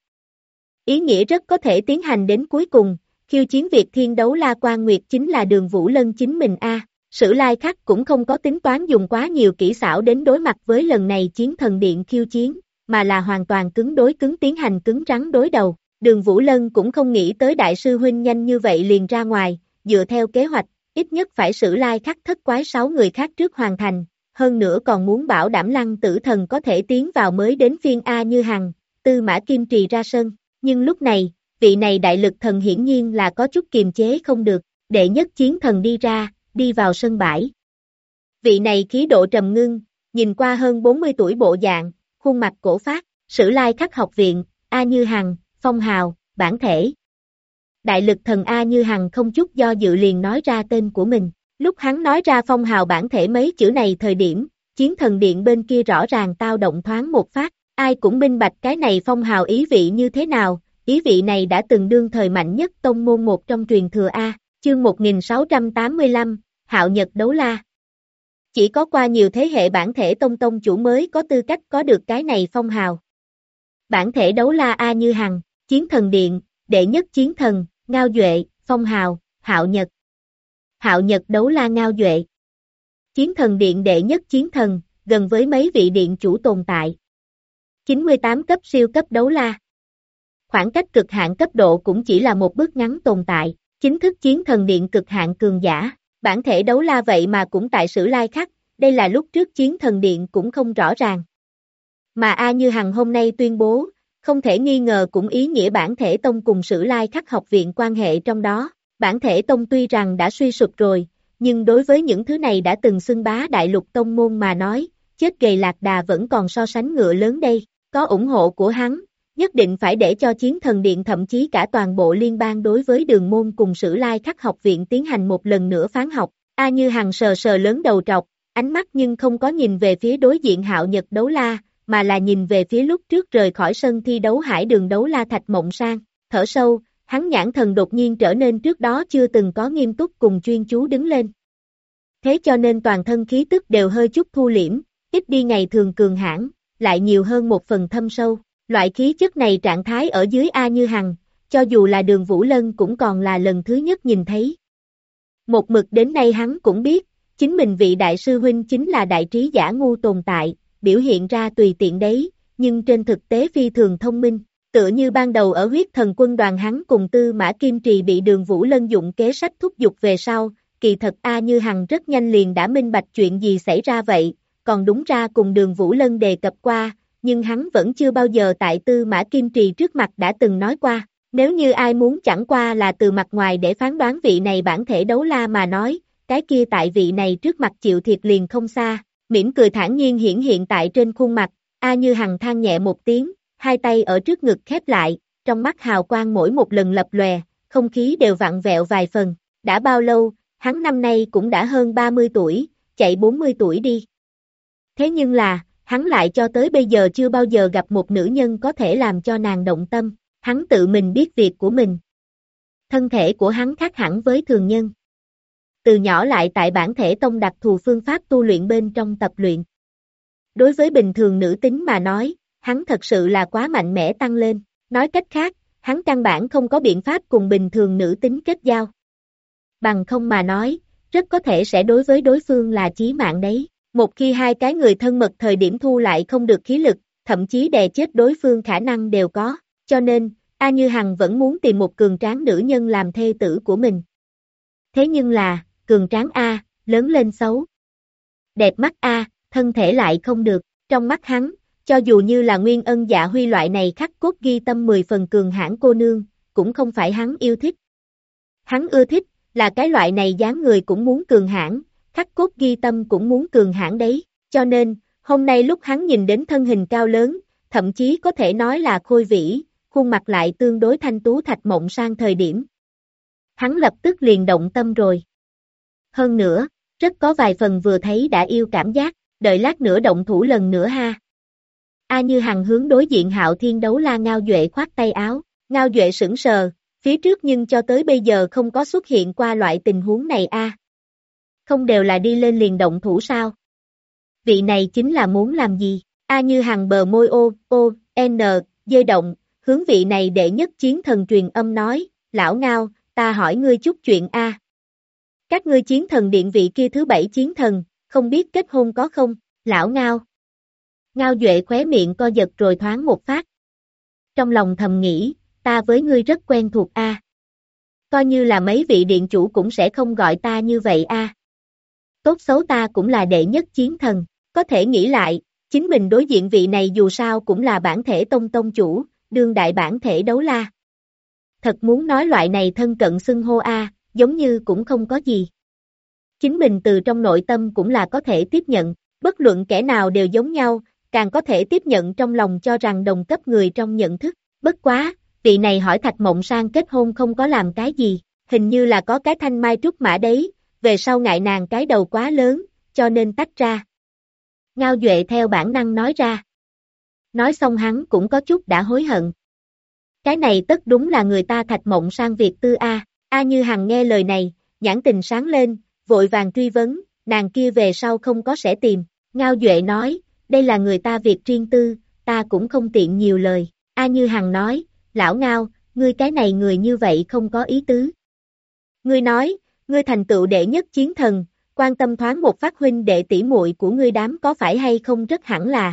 Ý nghĩa rất có thể tiến hành đến cuối cùng, khiêu chiến việc thiên đấu la Quan Nguyệt chính là Đường Vũ Lân chính mình a. Sử Lai Khắc cũng không có tính toán dùng quá nhiều kỹ xảo đến đối mặt với lần này chiến thần điện khiêu chiến, mà là hoàn toàn cứng đối cứng tiến hành cứng rắn đối đầu. Đường Vũ Lân cũng không nghĩ tới đại sư huynh nhanh như vậy liền ra ngoài, dựa theo kế hoạch, ít nhất phải Sử Lai Khắc thất quái 6 người khác trước hoàn thành, hơn nữa còn muốn bảo đảm Lăng Tử Thần có thể tiến vào mới đến phiên A Như Hằng, Tư Mã Kim Trì ra sân, nhưng lúc này, vị này đại lực thần hiển nhiên là có chút kiềm chế không được, đệ nhất chiến thần đi ra, đi vào sân bãi. Vị này khí độ trầm ngưng, nhìn qua hơn 40 tuổi bộ dạng, khuôn mặt cổ phác, Sử Lai Khắc học viện, A Như Hằng, phong hào, bản thể. Đại lực thần A Như Hằng không chút do dự liền nói ra tên của mình, lúc hắn nói ra phong hào bản thể mấy chữ này thời điểm, chiến thần điện bên kia rõ ràng tao động thoáng một phát, ai cũng minh bạch cái này phong hào ý vị như thế nào, ý vị này đã từng đương thời mạnh nhất tông môn một trong truyền thừa A, chương 1685, Hạo Nhật Đấu La. Chỉ có qua nhiều thế hệ bản thể tông chủ mới có tư cách có được cái này phong hào. Bản thể đấu la A Như Hằng, chiến thần điện, đệ nhất chiến thần, Ngao Duệ, phong hào, Hạo Nhật. Hạo Nhật đấu la Ngao Duệ. Chiến thần điện đệ nhất chiến thần, gần với mấy vị điện chủ tồn tại. 98 cấp siêu cấp đấu la. Khoảng cách cực hạn cấp độ cũng chỉ là một bước ngắn tồn tại, chính thức chiến thần điện cực hạn cường giả, bản thể đấu la vậy mà cũng tại Sử Lai Khắc, đây là lúc trước chiến thần điện cũng không rõ ràng. Mà A Như Hằng hôm nay tuyên bố, không thể nghi ngờ cũng ý nghĩa bản thể tông cùng Sử Lai Khắc học viện quan hệ trong đó, bản thể tông tuy rằng đã suy sụp rồi, nhưng đối với những thứ này đã từng xưng bá đại lục tông môn mà nói, chết gầy lạc đà vẫn còn so sánh ngựa lớn đây, có ủng hộ của hắn, nhất định phải để cho chiến thần điện thậm chí cả toàn bộ liên bang đối với Đường môn cùng Sử Lai Khắc học viện tiến hành một lần nữa phán học. A Như Hằng sờ sờ lớn đầu trọc, ánh mắt nhưng không có nhìn về phía đối diện Hạo Nhật đấu la, mà là nhìn về phía lúc trước rời khỏi sân thi đấu Hải Đường đấu la Thạch Mộng Sang, thở sâu, hắn nhãn thần đột nhiên trở nên trước đó chưa từng có nghiêm túc cùng chuyên chú đứng lên. Thế cho nên toàn thân khí tức đều hơi chút thu liễm, ít đi ngày thường cường hãn, lại nhiều hơn một phần thâm sâu. Loại khí chất này trạng thái ở dưới A Như Hằng, cho dù là Đường Vũ Lân cũng còn là lần thứ nhất nhìn thấy. Một mực đến nay hắn cũng biết, chính mình vị đại sư huynh chính là đại trí giả ngu tồn tại, biểu hiện ra tùy tiện đấy, nhưng trên thực tế phi thường thông minh, tựa như ban đầu ở huyết thần quân đoàn hắn cùng Tư Mã Kim Trì bị Đường Vũ Lân dụng kế sách thúc giục về sau, kỳ thật A Như Hằng rất nhanh liền đã minh bạch chuyện gì xảy ra vậy, còn đúng ra cùng Đường Vũ Lân đề cập qua, nhưng hắn vẫn chưa bao giờ tại Tư Mã Kim Trì trước mặt đã từng nói qua, nếu như ai muốn chẳng qua là từ mặt ngoài để phán đoán vị này bản thể đấu la mà nói, cái kia tại vị này trước mặt chịu thiệt liền không xa, mỉm cười thản nhiên hiển hiện tại trên khuôn mặt, A Như Hằng than nhẹ một tiếng, hai tay ở trước ngực khép lại, trong mắt hào quang mỗi một lần lập lòe, không khí đều vặn vẹo vài phần, đã bao lâu, hắn năm nay cũng đã hơn 30 tuổi, chạy 40 tuổi đi. Thế nhưng là, hắn lại cho tới bây giờ chưa bao giờ gặp một nữ nhân có thể làm cho nàng động tâm, hắn tự mình biết việc của mình. Thân thể của hắn khác hẳn với thường nhân. Từ nhỏ lại tại bản thể tông đặc thù phương pháp tu luyện bên trong tập luyện. Đối với bình thường nữ tính mà nói, hắn thật sự là quá mạnh mẽ tăng lên, nói cách khác, hắn căn bản không có biện pháp cùng bình thường nữ tính kết giao. Bằng không mà nói, rất có thể sẽ đối với đối phương là chí mạng đấy. Một khi hai cái người thân mật thời điểm thu lại không được khí lực, thậm chí đè chết đối phương khả năng đều có, cho nên, A Như Hằng vẫn muốn tìm một cường tráng nữ nhân làm thê tử của mình. Thế nhưng là, cường tráng A, lớn lên xấu. Đẹp mắt a, thân thể lại không được, trong mắt hắn, cho dù như là Nguyên Ân Dạ Huy loại này khắc cốt ghi tâm 10 phần cường hãn cô nương, cũng không phải hắn yêu thích. Hắn ưa thích, là cái loại này dáng người cũng muốn cường hãn, khắc cốt ghi tâm cũng muốn cường hãn đấy, cho nên, hôm nay lúc hắn nhìn đến thân hình cao lớn, thậm chí có thể nói là khôi vĩ, khuôn mặt lại tương đối thanh tú Thạch Mộng Sang thời điểm. Hắn lập tức liền động tâm rồi. Hơn nữa, rất có vài phần vừa thấy đã yêu cảm giác, đợi lát nữa động thủ lần nữa ha. A Như Hằng hướng đối diện Hạo Thiên Đấu La Ngao Duệ khoát tay áo, Ngao Duệ sững sờ, phía trước nhưng cho tới bây giờ không có xuất hiện qua loại tình huống này a. Không đều là đi lên liền động thủ sao? Vị này chính là muốn làm gì? A Như Hằng bờ môi dơi động, hướng vị này đệ nhất chiến thần truyền âm nói, lão Ngao, ta hỏi ngươi chút chuyện a. Các ngươi chiến thần điện vị kia thứ 7 chiến thần, không biết kết hôn có không? Lão Ngao. Ngao Duệ khóe miệng co giật rồi thoáng một phát. Trong lòng thầm nghĩ, ta với ngươi rất quen thuộc a. Coi như là mấy vị điện chủ cũng sẽ không gọi ta như vậy a. Tốt xấu ta cũng là đệ nhất chiến thần, có thể nghĩ lại, chính mình đối diện vị này dù sao cũng là bản thể tông chủ, đương đại bản thể đấu la. Thật muốn nói loại này thân cận xưng hô a, giống như cũng không có gì. Chính mình từ trong nội tâm cũng là có thể tiếp nhận, bất luận kẻ nào đều giống nhau, càng có thể tiếp nhận trong lòng cho rằng đồng cấp người trong nhận thức. Bất quá, vị này hỏi Thạch Mộng Sang kết hôn không có làm cái gì, hình như là có cái thanh mai trúc mã đấy, về sau ngại nàng cái đầu quá lớn, cho nên tách ra. Ngao Duệ theo bản năng nói ra. Nói xong hắn cũng có chút đã hối hận. Cái này tất đúng là người ta Thạch Mộng Sang việc tư a. A Như Hằng nghe lời này, nhãn tình sáng lên, vội vàng truy vấn, nàng kia về sau không có sẽ tìm. Ngao Duệ nói, đây là người ta việc riêng tư, ta cũng không tiện nhiều lời. A Như Hằng nói, lão Ngao, ngươi cái này người như vậy không có ý tứ. Ngươi nói, ngươi thành tựu đệ nhất chiến thần, quan tâm thoáng một phát huynh đệ tỷ muội của ngươi đám có phải hay không rất hẳn là.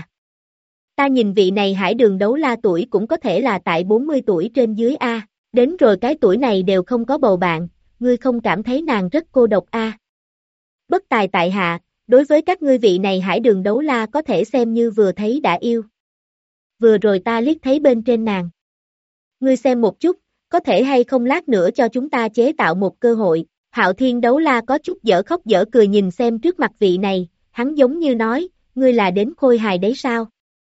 Ta nhìn vị này Hải Đường Đấu La tuổi cũng có thể là tại 40 tuổi trên dưới a, đến rồi cái tuổi này đều không có bầu bạn, ngươi không cảm thấy nàng rất cô độc a? Bất tài tại hạ, đối với các ngươi vị này Hải Đường Đấu La có thể xem như vừa thấy đã yêu. Vừa rồi ta liếc thấy bên trên nàng. Ngươi xem một chút, có thể hay không lát nữa cho chúng ta chế tạo một cơ hội. Hạo Thiên Đấu La có chút dở khóc dở cười nhìn xem trước mặt vị này, hắn giống như nói, ngươi là đến khôi hài đấy sao?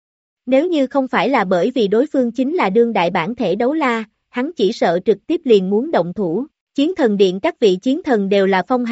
Nếu như không phải là bởi vì đối phương chính là đương đại bản thể đấu la, hắn chỉ sợ trực tiếp liền muốn động thủ. Chiến thần điện các vị chiến thần đều là phong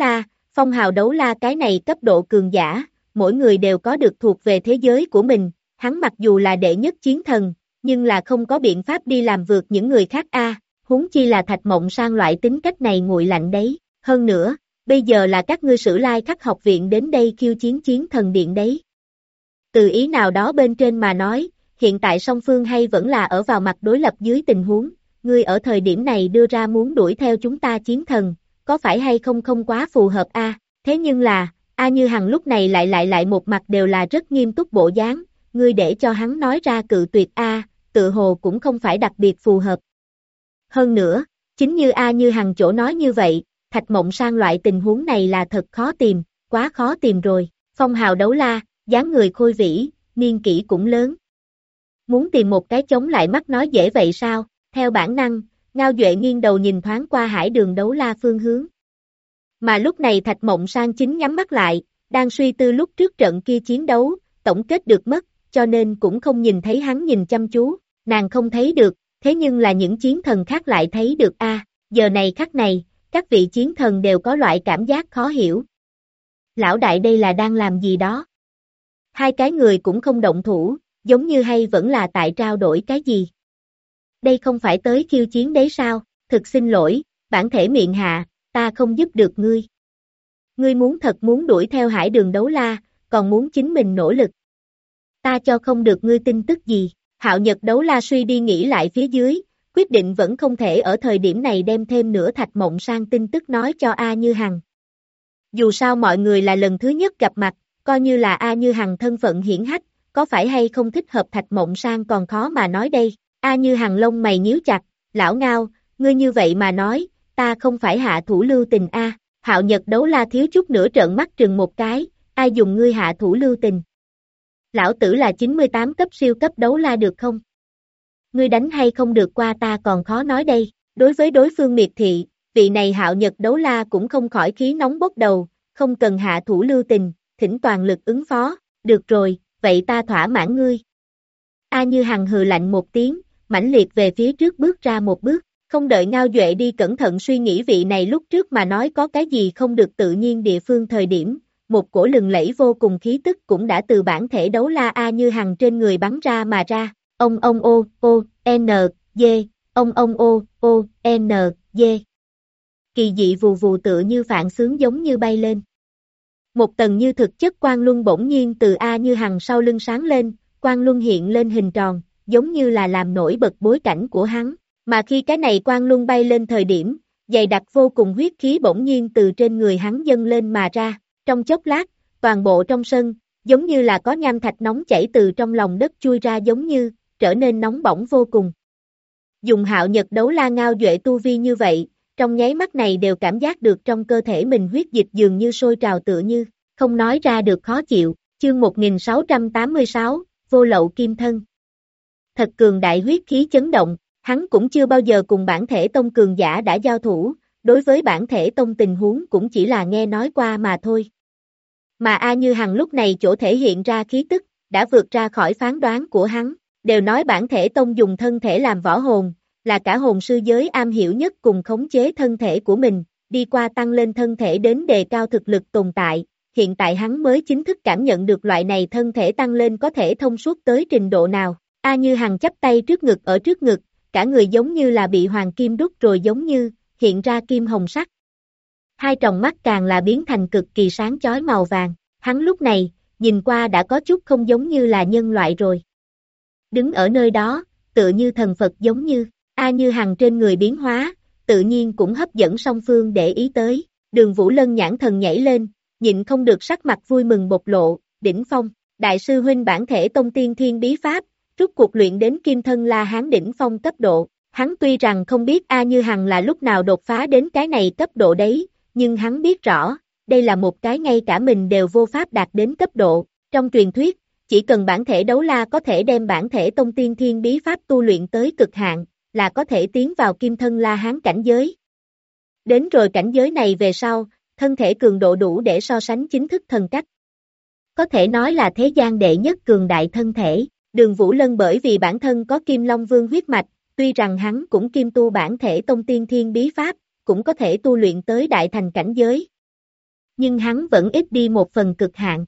hào đấu la cái này cấp độ cường giả, mỗi người đều có được thuộc về thế giới của mình, hắn mặc dù là đệ nhất chiến thần, nhưng là không có biện pháp đi làm vượt những người khác a. Huống chi là Thạch Mộng Sang loại tính cách này nguội lạnh đấy, hơn nữa, bây giờ là các ngươi Sử Lai Khắc học viện đến đây khiêu chiến chiến thần điện đấy. Từ ý nào đó bên trên mà nói, hiện tại song phương hay vẫn là ở vào mặt đối lập dưới tình huống, ngươi ở thời điểm này đưa ra muốn đuổi theo chúng ta chiến thần, có phải hay không không quá phù hợp a? Thế nhưng là, A Như Hằng lúc này lại một mặt đều là rất nghiêm túc bộ dáng, ngươi để cho hắn nói ra cự tuyệt a, tự hồ cũng không phải đặc biệt phù hợp. Hơn nữa, chính như A Như Hằng chỗ nói như vậy, Thạch Mộng Sang loại tình huống này là thật khó tìm, quá khó tìm rồi. Phong hào đấu la, dáng người khôi vĩ, niên kỷ cũng lớn. Muốn tìm một cái chống lại mắt nói dễ vậy sao? Theo bản năng, Ngao Duệ nghiêng đầu nhìn thoáng qua Hải Đường Đấu La phương hướng. Mà lúc này Thạch Mộng Sang chính nhắm mắt lại, đang suy tư lúc trước trận kia chiến đấu, tổng kết được mất, cho nên cũng không nhìn thấy hắn nhìn chăm chú, nàng không thấy được, thế nhưng là những chiến thần khác lại thấy được a. Giờ này khắc này, các vị chiến thần đều có loại cảm giác khó hiểu. Lão đại đây là đang làm gì đó? Hai cái người cũng không động thủ, giống như hay vẫn là tại trao đổi cái gì? Đây không phải tới khiêu chiến đấy sao? Thực xin lỗi, bản thể miệng hạ, ta không giúp được ngươi. Ngươi thật muốn đuổi theo Hải Đường Đấu La, còn muốn chính mình nỗ lực. Ta cho không được ngươi tin tức gì. Hạo Nhật Đấu La suy đi nghĩ lại phía dưới, quyết định vẫn không thể ở thời điểm này đem thêm nữa Thạch Mộng Sang tin tức nói cho A Như Hằng. Dù sao mọi người là lần thứ nhất gặp mặt, coi như là A Như Hằng thân phận hiển hách, có phải hay không thích hợp Thạch Mộng Sang còn khó mà nói đây. A Như Hằng lông mày nhíu chặt, lão Ngao, ngươi như vậy mà nói, ta không phải hạ thủ lưu tình a. Hạo Nhật Đấu La thiếu chút nữa trợn mắt trừng một cái, ai dùng ngươi hạ thủ lưu tình. Lão tử là 98 cấp siêu cấp đấu la được không? Ngươi đánh hay không được qua ta còn khó nói đây. Đối với đối phương miệt thị, vị này Hạo Nhật Đấu La cũng không khỏi khí nóng bốc đầu, không cần hạ thủ lưu tình, thỉnh toàn lực ứng phó. Được rồi, vậy ta thỏa mãn ngươi. A Như Hằng hừ lạnh một tiếng, mãnh liệt về phía trước bước ra một bước, không đợi Ngao Duệ đi cẩn thận suy nghĩ vị này lúc trước mà nói có cái gì không được tự nhiên địa phương thời điểm, một cổ lừng lẫy vô cùng khí tức cũng đã từ bản thể đấu la A Như Hằng trên người bắn ra mà ra, ông o, n, d, ông o, n, d. Kỳ dị vù vù tựa như phạn sướng giống như bay lên. Một tầng như thực chất quang luân bỗng nhiên từ A Như Hằng sau lưng sáng lên, quang luân hiện lên hình tròn, giống như là làm nổi bật bối cảnh của hắn, mà khi cái này quang luân bay lên thời điểm, dày đặc vô cùng huyết khí bỗng nhiên từ trên người hắn dâng lên mà ra, trong chốc lát, toàn bộ trong sân, giống như là có nham thạch nóng chảy từ trong lòng đất chui ra giống như, trở nên nóng bỏng vô cùng. Dùng Hạo Nhật Đấu La Ngao Duệ tu vi như vậy, trong nháy mắt này đều cảm giác được trong cơ thể mình huyết dịch dường như sôi trào tựa như, không nói ra được khó chịu, chương 1686, vô lậu kim thân. Thật cường đại huyết khí chấn động, hắn cũng chưa bao giờ cùng bản thể tông cường giả đã giao thủ, đối với bản thể tông tình huống cũng chỉ là nghe nói qua mà thôi. Mà A Như Hằng lúc này chỗ thể hiện ra khí tức, đã vượt ra khỏi phán đoán của hắn, đều nói bản thể tông dùng thân thể làm võ hồn, là cả hồn sư giới am hiểu nhất cùng khống chế thân thể của mình, đi qua tăng lên thân thể đến đề cao thực lực tồn tại, hiện tại hắn mới chính thức cảm nhận được loại này thân thể tăng lên có thể thông suốt tới trình độ nào. A Như Hằng chắp tay trước ngực ở trước ngực, cả người giống như là bị hoàng kim đúc rồi giống như, hiện ra kim hồng sắc. Hai tròng mắt càng là biến thành cực kỳ sáng chói màu vàng, hắn lúc này, nhìn qua đã có chút không giống như là nhân loại rồi. Đứng ở nơi đó, tựa như thần Phật giống như, A Như Hằng trên người biến hóa, tự nhiên cũng hấp dẫn song phương để ý tới, Đường Vũ Lân nhãn thần nhảy lên, nhịn không được sắc mặt vui mừng bộc lộ, đỉnh phong, đại sư huynh bản thể tông tiên thiên bí pháp, rút cuộc luyện đến kim thân La Hán đỉnh phong cấp độ, hắn tuy rằng không biết A Như Hằng là lúc nào đột phá đến cái này cấp độ đấy, nhưng hắn biết rõ, đây là một cái ngay cả mình đều vô pháp đạt đến cấp độ, trong truyền thuyết, chỉ cần bản thể đấu la có thể đem bản thể tông tiên thiên bí pháp tu luyện tới cực hạn, là có thể tiến vào kim thân La Hán cảnh giới. Đến rồi cảnh giới này về sau, thân thể cường độ đủ để so sánh chính thức thần cách. Có thể nói là thế gian đệ nhất cường đại thân thể, Đường Vũ Lân bởi vì bản thân có Kim Long Vương huyết mạch, tuy rằng hắn cũng kim tu bản thể tông tiên thiên bí pháp, cũng có thể tu luyện tới đại thành cảnh giới. Nhưng hắn vẫn ít đi một phần cực hạn.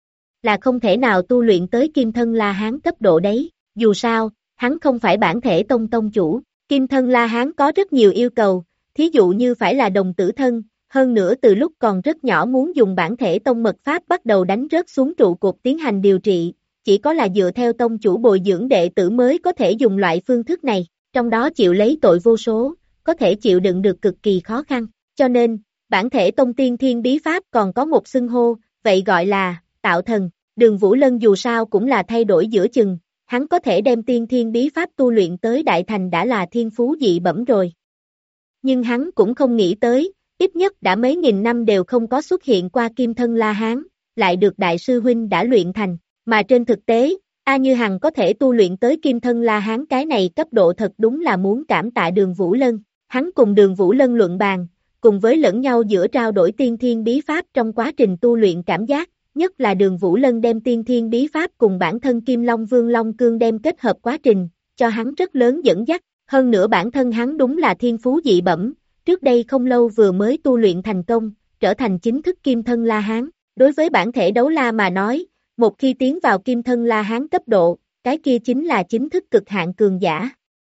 Là không thể nào tu luyện tới kim thân La Hán cấp độ đấy, dù sao, hắn không phải bản thể tông chủ, kim thân La Hán có rất nhiều yêu cầu, thí dụ như phải là đồng tử thân, hơn nữa từ lúc còn rất nhỏ muốn dùng bản thể tông mật pháp bắt đầu đánh rớt xuống trụ cột tiến hành điều trị, chỉ có là dựa theo tông chủ bồi dưỡng đệ tử mới có thể dùng loại phương thức này, trong đó chịu lấy tội vô số, có thể chịu đựng được cực kỳ khó khăn, cho nên, bản thể tông tiên thiên bí pháp còn có một xưng hô, vậy gọi là, tạo thần, Đường Vũ Lân dù sao cũng là thay đổi giữa chừng, hắn có thể đem tiên thiên bí pháp tu luyện tới đại thành đã là thiên phú dị bẩm rồi. Nhưng hắn cũng không nghĩ tới, ít nhất đã mấy nghìn năm đều không có xuất hiện qua kim thân La Hán, lại được đại sư huynh đã luyện thành, mà trên thực tế, A Như Hằng có thể tu luyện tới kim thân La Hán cái này cấp độ thật đúng là muốn cảm tạ Đường Vũ Lân, hắn cùng Đường Vũ Lân luận bàn, cùng với lẫn nhau giữa trao đổi tiên thiên bí pháp trong quá trình tu luyện cảm giác, nhất là Đường Vũ Lân đem tiên thiên bí pháp cùng bản thân Kim Long Vương Long Cương đem kết hợp quá trình, cho hắn rất lớn dẫn dắt, hơn nữa bản thân hắn đúng là thiên phú dị bẩm, trước đây không lâu vừa mới tu luyện thành công, trở thành chính thức kim thân La Hán, đối với bản thể đấu la mà nói, một khi tiến vào kim thân La Hán cấp độ, cái kia chính là chính thức cực hạn cường giả.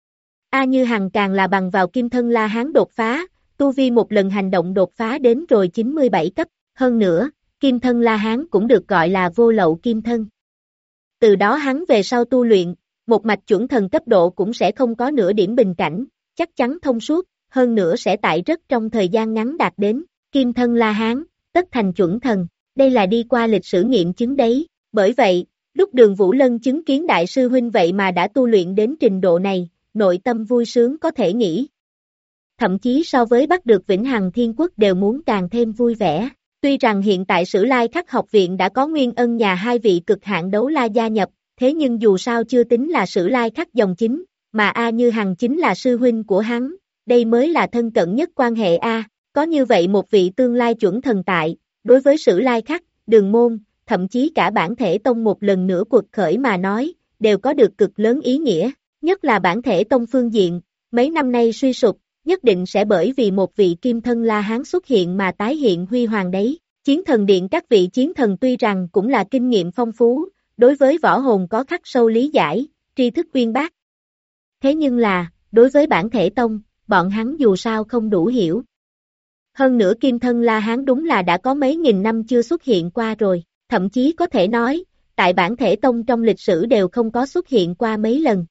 A Như Hằng càng là bằng vào kim thân La Hán đột phá, tu vi một lần hành động đột phá đến rồi 97 cấp, hơn nữa, kim thân La Hán cũng được gọi là vô lậu kim thân. Từ đó hắn về sau tu luyện, một mạch chuẩn thần cấp độ cũng sẽ không có nửa điểm bình cảnh, chắc chắn thông suốt, hơn nữa sẽ tại rất trong thời gian ngắn đạt đến, kim thân La Hán, tất thành chuẩn thần, đây là đi qua lịch sử nghiệm chứng đấy, bởi vậy, lúc Đường Vũ Lân chứng kiến đại sư huynh vậy mà đã tu luyện đến trình độ này, nội tâm vui sướng có thể nghĩ. thậm chí so với bắt được Vĩnh Hằng Thiên Quốc đều muốn càng thêm vui vẻ. Tuy rằng hiện tại Sử Lai Khắc học viện đã có Nguyên Ân nhà hai vị cực hạn đấu la gia nhập, thế nhưng dù sao chưa tính là Sử Lai Khắc dòng chính, mà A Như Hằng chính là sư huynh của hắn, đây mới là thân cận nhất quan hệ A, có như vậy một vị tương lai chuẩn thần tại, đối với Sử Lai Khắc, Đường Môn, thậm chí cả bản thể tông một lần nữa cuộc khởi mà nói, đều có được cực lớn ý nghĩa, nhất là bản thể tông phương diện, mấy năm nay suy sụp, nhất định sẽ bởi vì một vị kim thân La Hán xuất hiện mà tái hiện huy hoàng đấy. Chiến thần điện các vị chiến thần tuy rằng cũng là kinh nghiệm phong phú, đối với võ hồn có khắc sâu lý giải, tri thức uyên bác. Thế nhưng là, đối với bản thể tông, bọn hắn dù sao không đủ hiểu. Hơn nữa kim thân La Hán đúng là đã có mấy nghìn năm chưa xuất hiện qua rồi, thậm chí có thể nói, tại bản thể tông trong lịch sử đều không có xuất hiện qua mấy lần.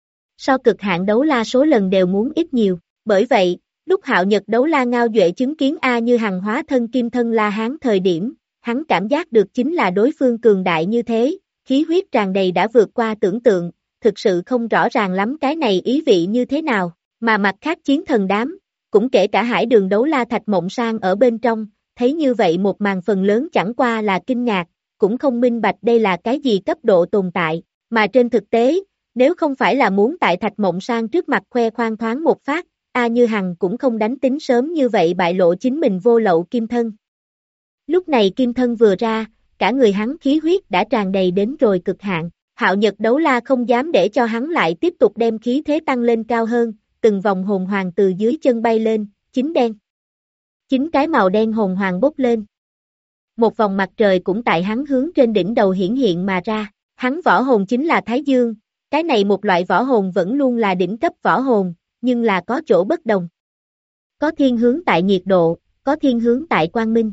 So cực hạn đấu la số lần đều muốn ít nhiều, bởi vậy, lúc Hạo Nhật đấu la Ngao Duệ chứng kiến A Như Hằng hóa thân kim thân La Hán thời điểm, hắn cảm giác được chính là đối phương cường đại như thế, khí huyết tràn đầy đã vượt qua tưởng tượng, thực sự không rõ ràng lắm cái này ý vị như thế nào, mà mặt khác chiến thần đám, cũng kể cả Hải Đường đấu la Thạch Mộng Sang ở bên trong, thấy như vậy một màn phần lớn chẳng qua là kinh ngạc, cũng không minh bạch đây là cái gì cấp độ tồn tại, mà trên thực tế, nếu không phải là muốn tại Thạch Mộng Sang trước mặt khoe khoang thoáng một phát, A Như Hằng cũng không đánh tính sớm như vậy bại lộ chính mình vô lậu kim thân. Lúc này kim thân vừa ra, cả người hắn khí huyết đã tràn đầy đến rồi cực hạn, Hạo Nhật đấu la không dám để cho hắn lại tiếp tục đem khí thế tăng lên cao hơn, từng vòng hồn hoàng từ dưới chân bay lên, chính đen. Chính cái màu đen hồn hoàng bốc lên. Một vòng mặt trời cũng tại hắn hướng trên đỉnh đầu hiển hiện mà ra, hắn võ hồn chính là Thái Dương, cái này một loại võ hồn vẫn luôn là đỉnh cấp võ hồn, nhưng là có chỗ bất đồng. Có thiên hướng tại nhiệt độ, có thiên hướng tại quang minh.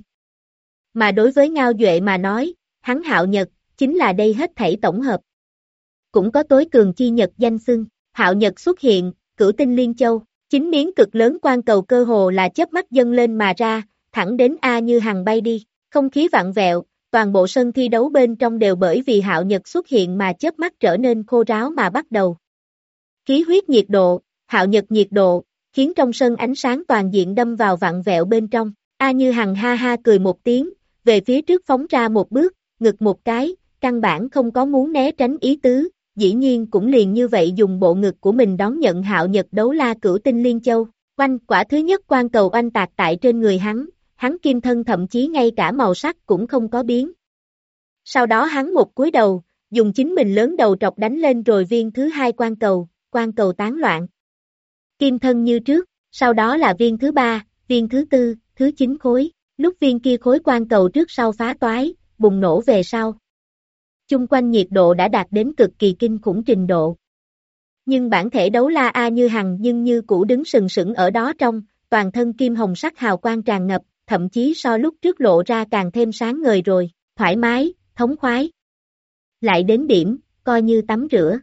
Mà đối với Ngao Duệ mà nói, hắn Hạo Nhật, chính là đây hết thảy tổng hợp. Cũng có tối cường chi nhật danh xưng, Hạo Nhật xuất hiện, cửu tinh liên châu, chính miếng cực lớn quan cầu cơ hồ là chớp mắt dâng lên mà ra, thẳng đến A Như Hằng bay đi, không khí vặn vẹo, toàn bộ sân thi đấu bên trong đều bởi vì Hạo Nhật xuất hiện mà chớp mắt trở nên khô ráo mà bắt đầu. Khí huyết nhiệt độ, Hạo Nhật nhiệt độ, khiến trong sân ánh sáng toàn diện đâm vào vặn vẹo bên trong, A Như Hằng ha ha cười một tiếng, về phía trước phóng ra một bước, ngực một cái, căn bản không có muốn né tránh ý tứ, dĩ nhiên cũng liền như vậy dùng bộ ngực của mình đón nhận Hạo Nhật đấu la cửu tinh liên châu, oanh quả thứ nhất quan cầu oanh tạc tại trên người hắn kim thân thậm chí ngay cả màu sắc cũng không có biến. Sau đó hắn một cúi đầu, dùng chính mình lớn đầu trọc đánh lên rồi viên thứ hai quan cầu tán loạn. Kim thân như trước, sau đó là viên thứ ba, viên thứ tư, thứ 9 khối, lúc viên kia khối quan cầu trước sau phá toái, bùng nổ về sau. Chung quanh nhiệt độ đã đạt đến cực kỳ kinh khủng trình độ. Nhưng bản thể đấu la A Như Hằng nhưng như cũ đứng sừng sững ở đó trong, toàn thân kim hồng sắc hào quang tràn ngập, thậm chí so lúc trước lộ ra càng thêm sáng ngời rồi, thoải mái, thống khoái. Lại đến điểm, coi như tắm rửa.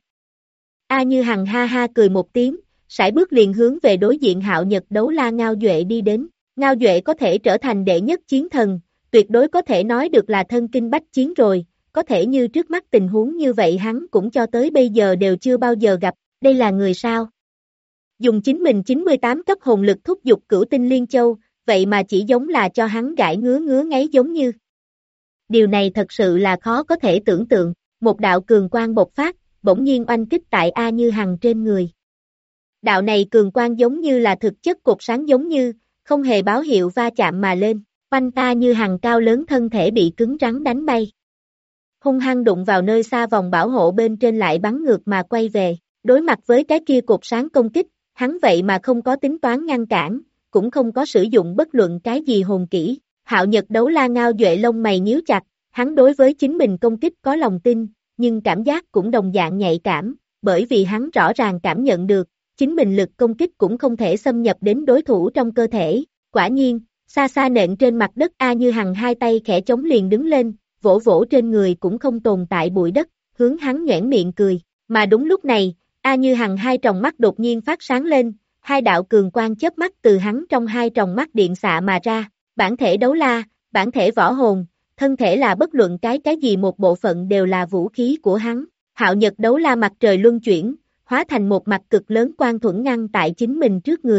A Như Hằng ha ha cười một tiếng, sải bước liền hướng về đối diện Hạo Nhật đấu la Ngao Duệ đi đến. Ngao Duệ có thể trở thành đệ nhất chiến thần, tuyệt đối có thể nói được là thân kinh bách chiến rồi, có thể như trước mắt tình huống như vậy hắn cũng cho tới bây giờ đều chưa bao giờ gặp, đây là người sao? Dùng chính mình 98 cấp hồn lực thúc giục cửu tinh liên châu, vậy mà chỉ giống là cho hắn gãi ngứa ngáy giống như. Điều này thật sự là khó có thể tưởng tượng, một đạo cường quang bộc phát, bỗng nhiên oanh kích tại A Như Hằng trên người. Đạo này cường quang giống như là thực chất cột sáng giống như, không hề báo hiệu va chạm mà lên, oanh A Như Hằng cao lớn thân thể bị cứng rắn đánh bay. Hung hăng đụng vào nơi xa vòng bảo hộ bên trên lại bắn ngược mà quay về, đối mặt với cái kia cột sáng công kích, hắn vậy mà không có tính toán ngăn cản, cũng không có sử dụng bất luận cái gì hồn kỹ. Hạo Nhật đấu la Ngao Duệ lông mày nhíu chặt, hắn đối với chính mình công kích có lòng tin, nhưng cảm giác cũng đồng dạng nhạy cảm, bởi vì hắn rõ ràng cảm nhận được, chính mình lực công kích cũng không thể xâm nhập đến đối thủ trong cơ thể. Quả nhiên, xa xa nện trên mặt đất A Như Hằng hai tay khẽ chống liền đứng lên, vỗ vỗ trên người cũng không tồn tại bụi đất, hướng hắn nhoẻn miệng cười, mà đúng lúc này, A Như Hằng hai tròng mắt đột nhiên phát sáng lên, hai đạo cường quang chớp mắt từ hắn trong hai tròng mắt điện xạ mà ra, bản thể đấu la, bản thể võ hồn, thân thể là bất luận cái gì một bộ phận đều là vũ khí của hắn. Hạo Nhật đấu la mặt trời luân chuyển, hóa thành một mặt cực lớn quang thuẫn ngăn tại chính mình trước người,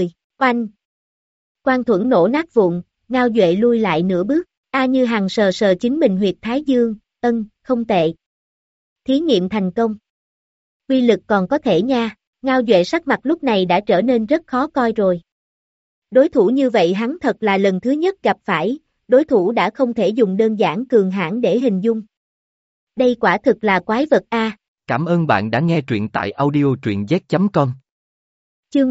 Oanh! Quang thuẫn nổ nát vụn, Ngao Duệ lui lại nửa bước, A Như Hằng sờ sờ chính mình huyệt thái dương, không tệ. Thí nghiệm thành công. Uy lực còn có thể nha, Ngao Duệ sắc mặt lúc này đã trở nên rất khó coi rồi. Đối thủ như vậy hắn thật là lần thứ nhất gặp phải, đối thủ đã không thể dùng đơn giản cường hãn để hình dung. Đây quả thực là quái vật a. Cảm ơn bạn đã nghe truyện tại audio truyện z.com. Chương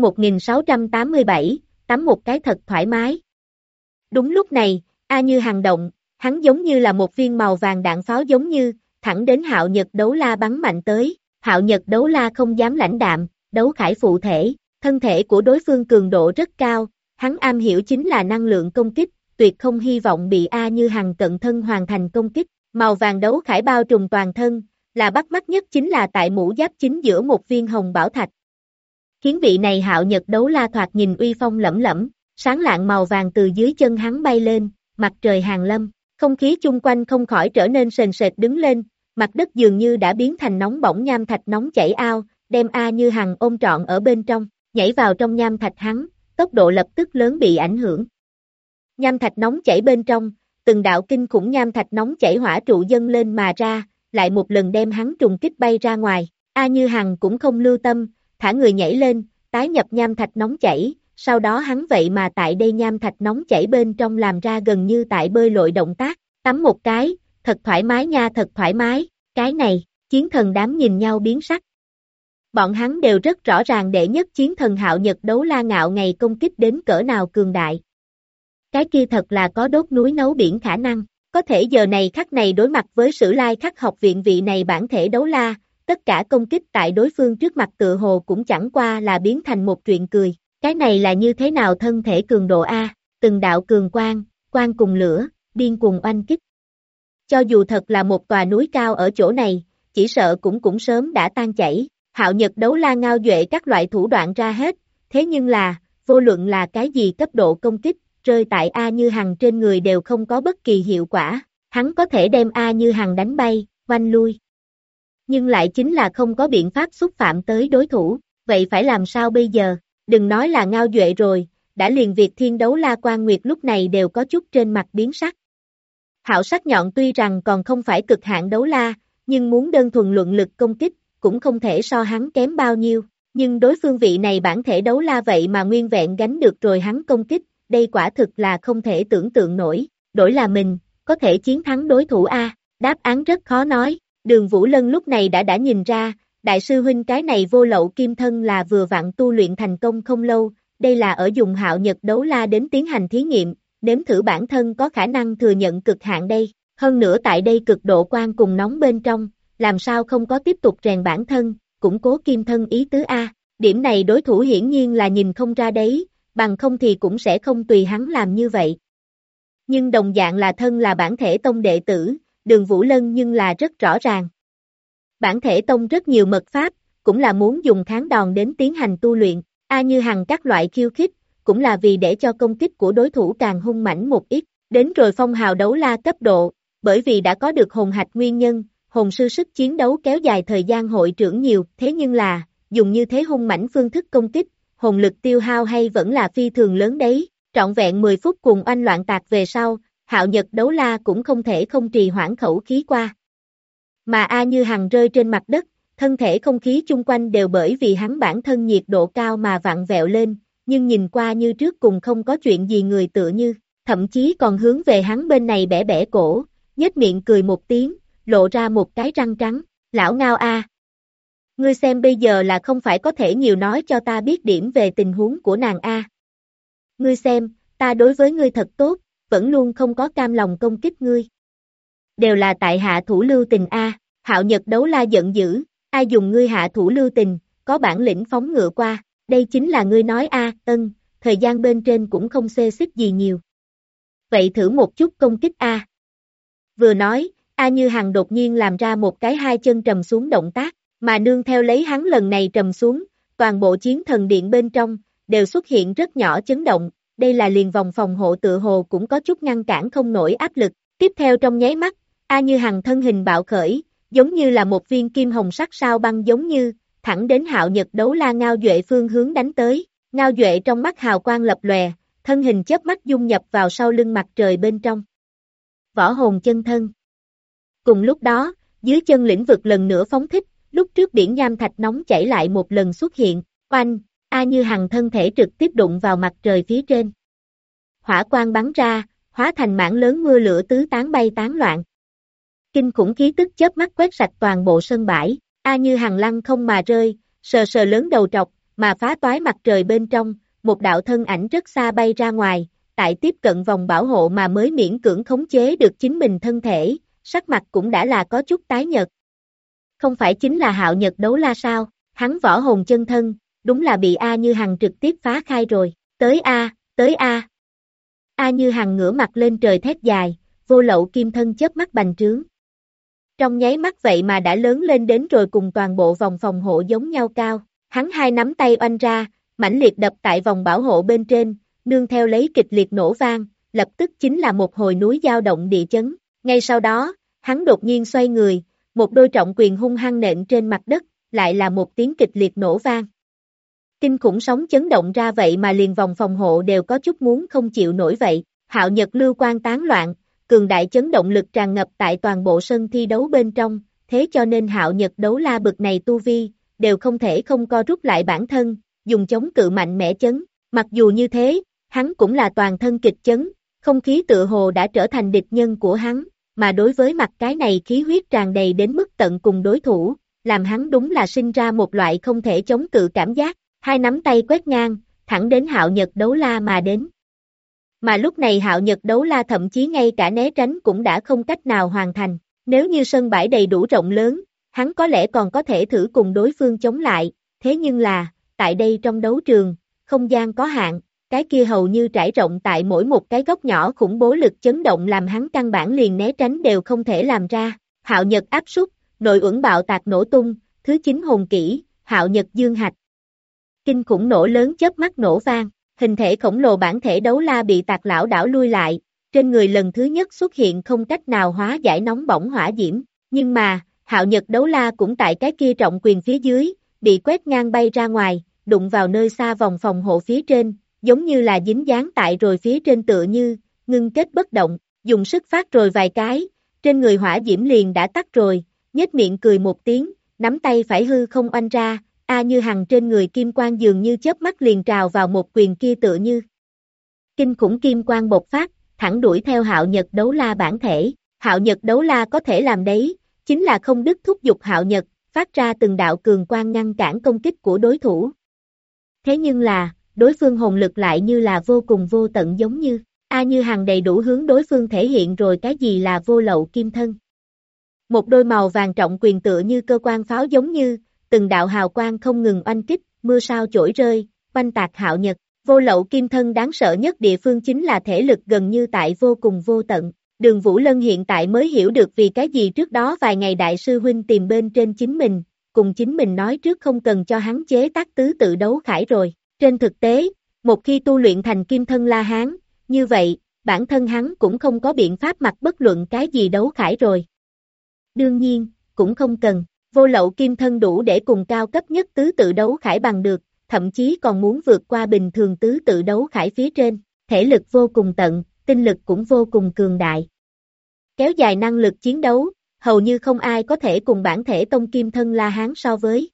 1687, tắm một cái thật thoải mái. Đúng lúc này, A Như Hằng động, hắn giống như là một viên màu vàng đạn pháo giống như, thẳng đến Hạo Nhật Đấu La bắn mạnh tới. Hạo Nhật Đấu La không dám lãnh đạm, đấu khải phụ thể, thân thể của đối phương cường độ rất cao, hắn am hiểu chính là năng lượng công kích, tuyệt không hy vọng bị A Như Hằng cận thân hoàn thành công kích. Màu vàng đấu khải bao trùm toàn thân, là bắt mắt nhất chính là tại mũ giáp chính giữa một viên hồng bảo thạch. Khiến vị này Hạo Nhật Đấu La thoạt nhìn uy phong lẫm lẫm, sáng lạng màu vàng từ dưới chân hắn bay lên, mặt trời hàng lâm, không khí chung quanh không khỏi trở nên sền sệt đứng lên, mặt đất dường như đã biến thành nóng bỏng nham thạch nóng chảy ao, đem A Như Hằng ôm trọn ở bên trong, nhảy vào trong nham thạch hắn, tốc độ lập tức lớn bị ảnh hưởng. Nham thạch nóng chảy bên trong, từng đạo kinh khủng nham thạch nóng chảy hỏa trụ dâng lên mà ra, lại một lần đem hắn trùng kích bay ra ngoài. A Như Hằng cũng không lưu tâm, thả người nhảy lên, tái nhập nham thạch nóng chảy, sau đó hắn vậy mà tại đây nham thạch nóng chảy bên trong làm ra gần như tại bơi lội động tác, tắm một cái, thật thoải mái nha, thật thoải mái, cái này, chiến thần đám nhìn nhau biến sắc. Bọn hắn đều rất rõ ràng đệ nhất chiến thần Hạo Nhật Đấu La ngạo ngày công kích đến cỡ nào cường đại. Cái kia thật là có đốt núi nấu biển khả năng, có thể giờ này khắc này đối mặt với Sử Lai Khắc học viện vị này bản thể đấu la, tất cả công kích tại đối phương trước mặt tựa hồ cũng chẳng qua là biến thành một chuyện cười, cái này là như thế nào thân thể cường độ A, từng đạo cường quang cùng lửa, điên cuồng oanh kích. Cho dù thật là một tòa núi cao ở chỗ này, chỉ sợ cũng sớm đã tan chảy, Hạo Nhật Đấu La Ngao Duệ các loại thủ đoạn ra hết, thế nhưng là, vô luận là cái gì cấp độ công kích, rơi tại A Như Hằng trên người đều không có bất kỳ hiệu quả, hắn có thể đem A Như Hằng đánh bay, oanh lui. Nhưng lại chính là không có biện pháp xúc phạm tới đối thủ, vậy phải làm sao bây giờ, đừng nói là Ngao Duệ rồi, đã liền việc Thiên Đấu La Quan Nguyệt lúc này đều có chút trên mặt biến sắc. Hạo sắc nhọn tuy rằng còn không phải cực hạn đấu la, nhưng muốn đơn thuần luận lực công kích, cũng không thể so hắn kém bao nhiêu, nhưng đối phương vị này bản thể đấu la vậy mà nguyên vẹn gánh được rồi hắn công kích, đây quả thực là không thể tưởng tượng nổi, đổi là mình, có thể chiến thắng đối thủ A, đáp án rất khó nói, Đường Vũ Lân lúc này đã nhìn ra, đại sư huynh cái này vô lậu kim thân là vừa vặn tu luyện thành công không lâu, đây là ở dùng Hạo Nhật Đấu La đến tiến hành thí nghiệm, nếm thử bản thân có khả năng thừa nhận cực hạn đây, hơn nữa tại đây cực độ quan cùng nóng bên trong, làm sao không có tiếp tục rèn bản thân, củng cố kim thân ý tứ A, điểm này đối thủ hiển nhiên là nhìn không ra đấy, bằng không thì cũng sẽ không tùy hắn làm như vậy. Nhưng đồng dạng là thân là bản thể tông đệ tử, Đường Vũ Lân nhưng là rất rõ ràng. Bản thể tông rất nhiều mật pháp, cũng là muốn dùng kháng đòn đến tiến hành tu luyện, A Như Hằng các loại khiêu khích, cũng là vì để cho công kích của đối thủ càng hung mãnh một ít, đến rồi phong hào đấu la cấp độ, bởi vì đã có được hồn hạch nguyên nhân, hồn sư sức chiến đấu kéo dài thời gian hội trưởng nhiều, thế nhưng là, dùng như thế hung mãnh phương thức công kích, hồn lực tiêu hao hay vẫn là phi thường lớn đấy, trọn vẹn 10 phút cùng oanh loạn tạc về sau, Hạo Nhật Đấu La cũng không thể không trì hoãn khẩu khí qua. Mà A Như Hằng rơi trên mặt đất, thân thể không khí chung quanh đều bởi vì hắn bản thân nhiệt độ cao mà vặn vẹo lên, nhưng nhìn qua như trước cùng không có chuyện gì người tựa như, thậm chí còn hướng về hắn bên này bẻ bẻ cổ, nhếch miệng cười một tiếng, lộ ra một cái răng trắng, lão Ngao A. Ngươi xem bây giờ là không phải có thể nhiều nói cho ta biết điểm về tình huống của nàng A. Ngươi xem, ta đối với ngươi thật tốt, vẫn luôn không có cam lòng công kích ngươi. Đều là tại hạ thủ lưu tình A, Hạo Nhật Đấu La giận dữ, ai dùng ngươi hạ thủ lưu tình, có bản lĩnh phóng ngựa qua, đây chính là ngươi nói A, thời gian bên trên cũng không xê xích gì nhiều. Vậy thử một chút công kích A. Vừa nói, A Như Hằng đột nhiên làm ra một cái hai chân trầm xuống động tác, mà nương theo lấy hắn lần này trầm xuống, toàn bộ chiến thần điện bên trong, đều xuất hiện rất nhỏ chấn động, đây là liền vòng phòng hộ tựa hồ cũng có chút ngăn cản không nổi áp lực, tiếp theo trong nháy mắt, A Như Hằng thân hình bạo khởi, giống như là một viên kim hồng sắc sao băng giống như, thẳng đến Hạo Nhật Đấu La Ngao Duệ phương hướng đánh tới, Ngao Duệ trong mắt hào quang lập lòe, thân hình chớp mắt dung nhập vào sau lưng mặt trời bên trong. Võ hồn chân thân. Cùng lúc đó, dưới chân lĩnh vực lần nữa phóng thích, lúc trước biển nham thạch nóng chảy lại một lần xuất hiện, oanh, A Như Hằng thân thể trực tiếp đụng vào mặt trời phía trên. Hỏa quang bắn ra, hóa thành mảng lớn mưa lửa tứ tán bay tán loạn. Kinh khủng khí tức chớp mắt quét sạch toàn bộ sân bãi, A Như Hằng lăn không mà rơi, sờ sờ lớn đầu trọc, mà phá toái mặt trời bên trong, một đạo thân ảnh rất xa bay ra ngoài, tại tiếp cận vòng bảo hộ mà mới miễn cưỡng khống chế được chính mình thân thể, sắc mặt cũng đã là có chút tái nhợt. Không phải chính là Hạo Nhật Đấu La sao, hắn võ hồn chân thân, đúng là bị A Như Hằng trực tiếp phá khai rồi, tới A, tới A. A Như Hằng ngửa mặt lên trời thét dài, vô lậu kim thân chớp mắt bành trướng. Trong nháy mắt vậy mà đã lớn lên đến rồi cùng toàn bộ vòng phòng hộ giống nhau cao, hắn hai nắm tay oanh ra, mãnh liệt đập tại vòng bảo hộ bên trên, nương theo lấy kịch liệt nổ vang, lập tức chính là một hồi núi dao động địa chấn. Ngay sau đó, hắn đột nhiên xoay người, một đôi trọng quyền hung hăng nện trên mặt đất, lại là một tiếng kịch liệt nổ vang. Kinh khủng sóng chấn động ra vậy mà liền vòng phòng hộ đều có chút muốn không chịu nổi vậy. Hạo Nhật lưu quang tán loạn, cường đại chấn động lực tràn ngập tại toàn bộ sân thi đấu bên trong, thế cho nên Hạo Nhật Đấu La bực này tu vi, đều không thể không co rút lại bản thân, dùng chống cự mạnh mẽ chấn. Mặc dù như thế, hắn cũng là toàn thân kịch chấn, không khí tự hồ đã trở thành địch nhân của hắn, mà đối với mặt cái này khí huyết tràn đầy đến mức tận cùng đối thủ, làm hắn đúng là sinh ra một loại không thể chống cự cảm giác, hai nắm tay quét ngang, thẳng đến Hạo Nhật Đấu La mà đến. Mà lúc này Hạo Nhật Đấu La thậm chí ngay cả né tránh cũng đã không cách nào hoàn thành, nếu như sân bãi đầy đủ rộng lớn, hắn có lẽ còn có thể thử cùng đối phương chống lại, thế nhưng là, tại đây trong đấu trường, không gian có hạn, cái kia hầu như trải rộng tại mỗi một cái góc nhỏ khủng bố lực chấn động làm hắn căn bản liền né tránh đều không thể làm ra. Hạo Nhật áp súc, nội uẩn bạo tạc nổ tung, thứ 9 hồn kỹ, Hạo Nhật Dương Hạch. Kinh khủng nổ lớn chớp mắt nổ vang, hình thể khổng lồ bản thể đấu la bị tạc lảo đảo lui lại, trên người lần thứ nhất xuất hiện không cách nào hóa giải nóng bỏng hỏa diễm, nhưng mà, Hạo Nhật Đấu La cũng tại cái kia trọng quyền phía dưới, bị quét ngang bay ra ngoài, đụng vào nơi xa vòng phòng hộ phía trên, giống như là dính dáng tại rồi phía trên tựa như, ngưng kết bất động, dùng sức phát rồi vài cái, trên người hỏa diễm liền đã tắt rồi, nhếch miệng cười một tiếng, nắm tay phải hư không oanh ra, A Như Hằng trên người kim quang dường như chớp mắt liền trào vào một quyền kia tựa như. Kinh khủng kim quang bộc phát, thẳng đuổi theo Hạo Nhật Đấu La bản thể, Hạo Nhật Đấu La có thể làm đấy, chính là không đứt thúc giục Hạo Nhật, phát ra từng đạo cường quang ngăn cản công kích của đối thủ. Thế nhưng là, đối phương hồn lực lại như là vô cùng vô tận giống như, A Như Hằng đầy đủ hướng đối phương thể hiện rồi cái gì là vô lậu kim thân. Một đôi màu vàng trọng quyền tựa như cơ quan pháo giống như, từng đạo hào quang không ngừng oanh kích, mưa sao chổi rơi, oanh tạc Hạo Nhật. Vô lậu kim thân đáng sợ nhất địa phương chính là thể lực gần như tại vô cùng vô tận. Đường Vũ Lân hiện tại mới hiểu được vì cái gì trước đó vài ngày đại sư huynh tìm bên trên chính mình, cùng chính mình nói trước không cần cho hắn chế tác tứ tự đấu khải rồi. Trên thực tế, một khi tu luyện thành kim thân La Hán, như vậy, bản thân hắn cũng không có biện pháp mặc bất luận cái gì đấu khải rồi. Đương nhiên, cũng không cần, vô lậu kim thân đủ để cùng cao cấp nhất tứ tự đấu khải bằng được, thậm chí còn muốn vượt qua bình thường tứ tự đấu khải phía trên, thể lực vô cùng tận, tinh lực cũng vô cùng cường đại. Kéo dài năng lực chiến đấu, hầu như không ai có thể cùng bản thể tông kim thân La Hán so với.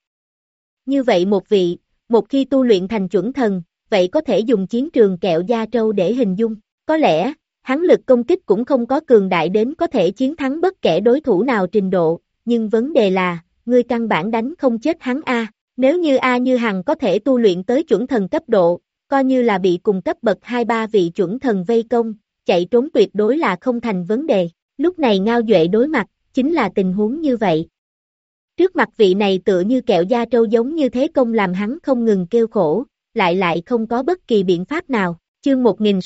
Như vậy một vị, một khi tu luyện thành chuẩn thần, vậy có thể dùng chiến trường kẹo da trâu để hình dung, có lẽ, hắn lực công kích cũng không có cường đại đến có thể chiến thắng bất kể đối thủ nào trình độ, nhưng vấn đề là, ngươi căn bản đánh không chết hắn A. Nếu như A Như Hằng có thể tu luyện tới chuẩn thần cấp độ, coi như là bị cùng cấp bậc 2-3 vị chuẩn thần vây công, chạy trốn tuyệt đối là không thành vấn đề. Lúc này Ngao Duệ đối mặt, chính là tình huống như vậy. Trước mặt vị này tựa như kẹo da trâu giống như thế công làm hắn không ngừng kêu khổ, lại không có bất kỳ biện pháp nào. Chương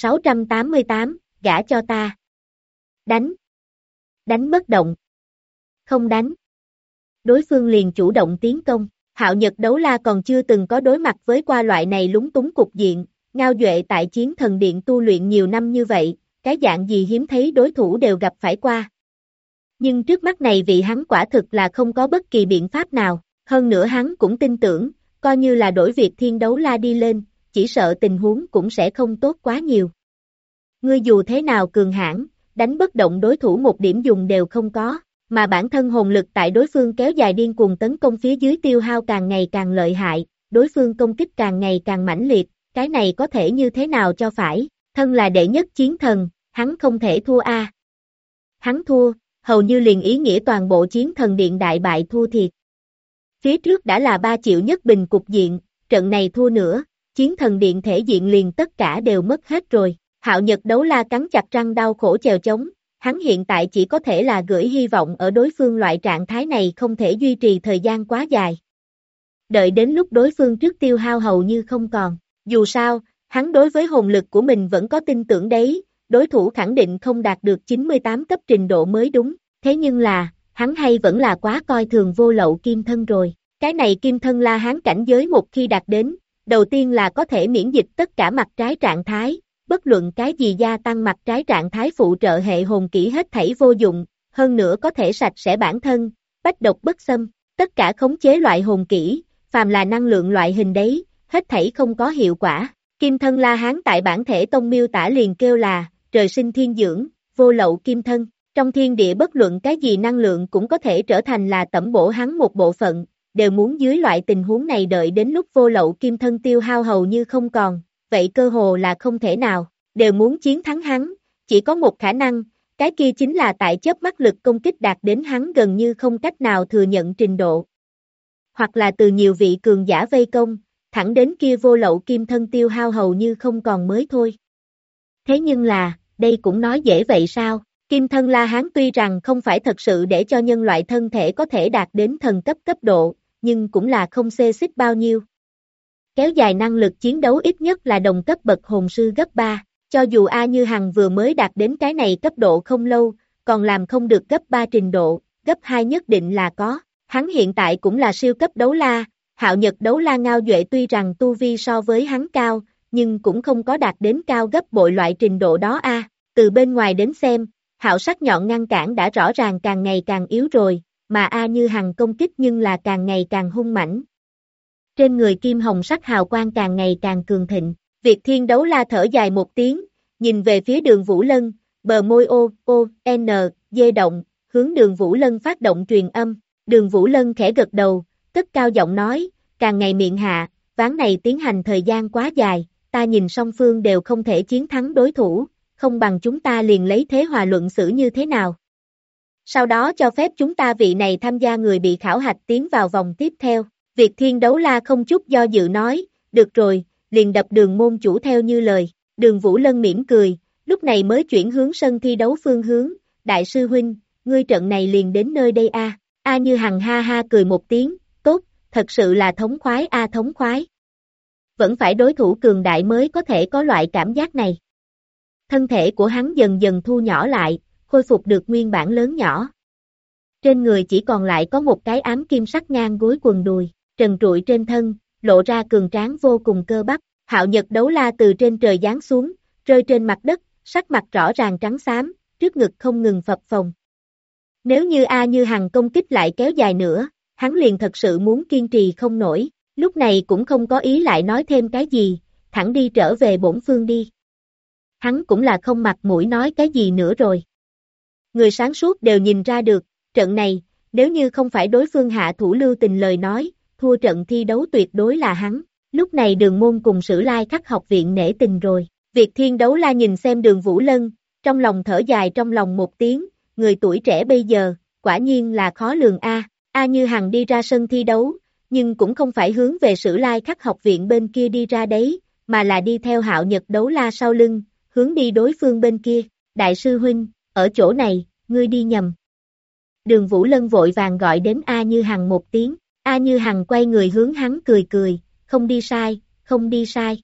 1688, gả cho ta. Đánh. Đánh bất động. Không đánh. Đối phương liền chủ động tiến công. Hạo Nhật Đấu La còn chưa từng có đối mặt với qua loại này lúng túng cục diện, Ngao Duệ tại Chiến Thần Điện tu luyện nhiều năm như vậy, cái dạng gì hiếm thấy đối thủ đều gặp phải qua. Nhưng trước mắt này vị hắn quả thực là không có bất kỳ biện pháp nào, hơn nữa hắn cũng tin tưởng, coi như là đổi việc Thiên Đấu La đi lên, chỉ sợ tình huống cũng sẽ không tốt quá nhiều. Ngươi dù thế nào cường hãn, đánh bất động đối thủ một điểm dùng đều không có, mà bản thân hồn lực tại đối phương kéo dài điên cuồng tấn công phía dưới tiêu hao càng ngày càng lợi hại, đối phương công kích càng ngày càng mãnh liệt, cái này có thể như thế nào cho phải, thân là đệ nhất chiến thần, hắn không thể thua a. Hắn thua, hầu như liền ý nghĩa toàn bộ chiến thần điện đại bại thua thiệt. Phía trước đã là 3 triệu nhất bình cục diện, trận này thua nữa, chiến thần điện thể diện liền tất cả đều mất hết rồi. Hạo Nhật Đấu La cắn chặt răng đau khổ chèo chống, hắn hiện tại chỉ có thể là gửi hy vọng ở đối phương loại trạng thái này không thể duy trì thời gian quá dài. Đợi đến lúc đối phương trước tiêu hao hầu như không còn, dù sao, hắn đối với hồn lực của mình vẫn có tin tưởng đấy, đối thủ khẳng định không đạt được 98 cấp trình độ mới đúng, thế nhưng là, hắn hay vẫn là quá coi thường vô lậu kim thân rồi, cái này kim thân La Hán cảnh giới một khi đạt đến, đầu tiên là có thể miễn dịch tất cả mặt trái trạng thái, bất luận cái gì gia tăng mặt trái trạng thái phụ trợ hệ hồn kỹ hết thảy vô dụng, hơn nữa có thể sạch sẽ bản thân, bách độc bất xâm, tất cả khống chế loại hồn kỹ, phàm là năng lượng loại hình đấy, hết thảy không có hiệu quả. Kim thân La Hán tại bản thể tông miêu tả liền kêu là, trời sinh thiên dưỡng, vô lậu kim thân, trong thiên địa bất luận cái gì năng lượng cũng có thể trở thành là tẩm bổ hắn một bộ phận, đều muốn dưới loại tình huống này đợi đến lúc vô lậu kim thân tiêu hao hầu như không còn, vậy cơ hồ là không thể nào, đều muốn chiến thắng hắn, chỉ có một khả năng, cái kia chính là tại chớp mắt lực công kích đạt đến hắn gần như không cách nào thừa nhận trình độ. Hoặc là từ nhiều vị cường giả vây công, thẳng đến kia vô lậu kim thân tiêu hao hầu như không còn mới thôi. Thế nhưng là, đây cũng nói dễ vậy sao? Kim thân La Hán tuy rằng không phải thật sự để cho nhân loại thân thể có thể đạt đến thần cấp độ, nhưng cũng là không xê xích bao nhiêu. Kéo dài năng lực chiến đấu ít nhất là đồng cấp bậc hồn sư gấp 3, cho dù A Như Hằng vừa mới đạt đến cái này cấp độ không lâu, còn làm không được gấp 3 trình độ, gấp 2 nhất định là có. Hắn hiện tại cũng là siêu cấp đấu la, Hạo Nhật Đấu La Ngao Duệ tuy rằng tu vi so với hắn cao, nhưng cũng không có đạt đến cao gấp bội loại trình độ đó a. Từ bên ngoài đến xem, Hạo sắc nhọn ngăn cản đã rõ ràng càng ngày càng yếu rồi, mà A Như Hằng công kích nhưng là càng ngày càng hung mãnh. Trên người kim hồng sắc hào quang càng ngày càng cường thịnh, Việt Thiên Đấu La thở dài một tiếng, nhìn về phía Đường Vũ Lân, bờ môi dê động, hướng Đường Vũ Lân phát động truyền âm, Đường Vũ Lân khẽ gật đầu, cất cao giọng nói, càng ngày miệng hạ, ván này tiến hành thời gian quá dài, ta nhìn song phương đều không thể chiến thắng đối thủ, không bằng chúng ta liền lấy thế hòa luận xử như thế nào. Sau đó cho phép chúng ta vị này tham gia người bị khảo hạch tiến vào vòng tiếp theo. Việt Thiên Đấu La không chút do dự nói, được rồi, liền đập Đường môn chủ theo như lời. Đường Vũ Lân mỉm cười, lúc này mới chuyển hướng sân thi đấu phương hướng, đại sư huynh, ngươi trận này liền đến nơi đây a. A Như Hằng ha ha cười một tiếng, tốt, thật sự là thống khoái a thống khoái. Vẫn phải đối thủ cường đại mới có thể có loại cảm giác này. Thân thể của hắn dần dần thu nhỏ lại, khôi phục được nguyên bản lớn nhỏ. Trên người chỉ còn lại có một cái ám kim sắc ngang gối quần đùi, trần trụi trên thân, lộ ra cường tráng vô cùng cơ bắp. Hạo Nhật Đấu La từ trên trời giáng xuống, rơi trên mặt đất, sắc mặt rõ ràng trắng xám, trước ngực không ngừng phập phồng. Nếu như A Như Hằng công kích lại kéo dài nữa, hắn liền thật sự muốn kiên trì không nổi, lúc này cũng không có ý lại nói thêm cái gì, thẳng đi trở về bổn phương đi. Hắn cũng là không mặt mũi nói cái gì nữa rồi. Người sáng suốt đều nhìn ra được, trận này, nếu như không phải đối phương hạ thủ lưu tình lời nói, thua trận thi đấu tuyệt đối là hắn. Lúc này Đường môn cùng Sử Lai Khắc học viện nể tình rồi. Việt Thiên Đấu La nhìn xem Đường Vũ Lân, trong lòng thở dài trong lòng một tiếng, người tuổi trẻ bây giờ, quả nhiên là khó lường a. A Như Hằng đi ra sân thi đấu, nhưng cũng không phải hướng về Sử Lai Khắc học viện bên kia đi ra đấy, mà là đi theo Hạo Nhật Đấu La sau lưng, hướng đi đối phương bên kia. Đại sư huynh, ở chỗ này, ngươi đi nhầm. Đường Vũ Lân vội vàng gọi đến A Như Hằng một tiếng, A Như Hằng quay người hướng hắn cười cười, không đi sai, không đi sai.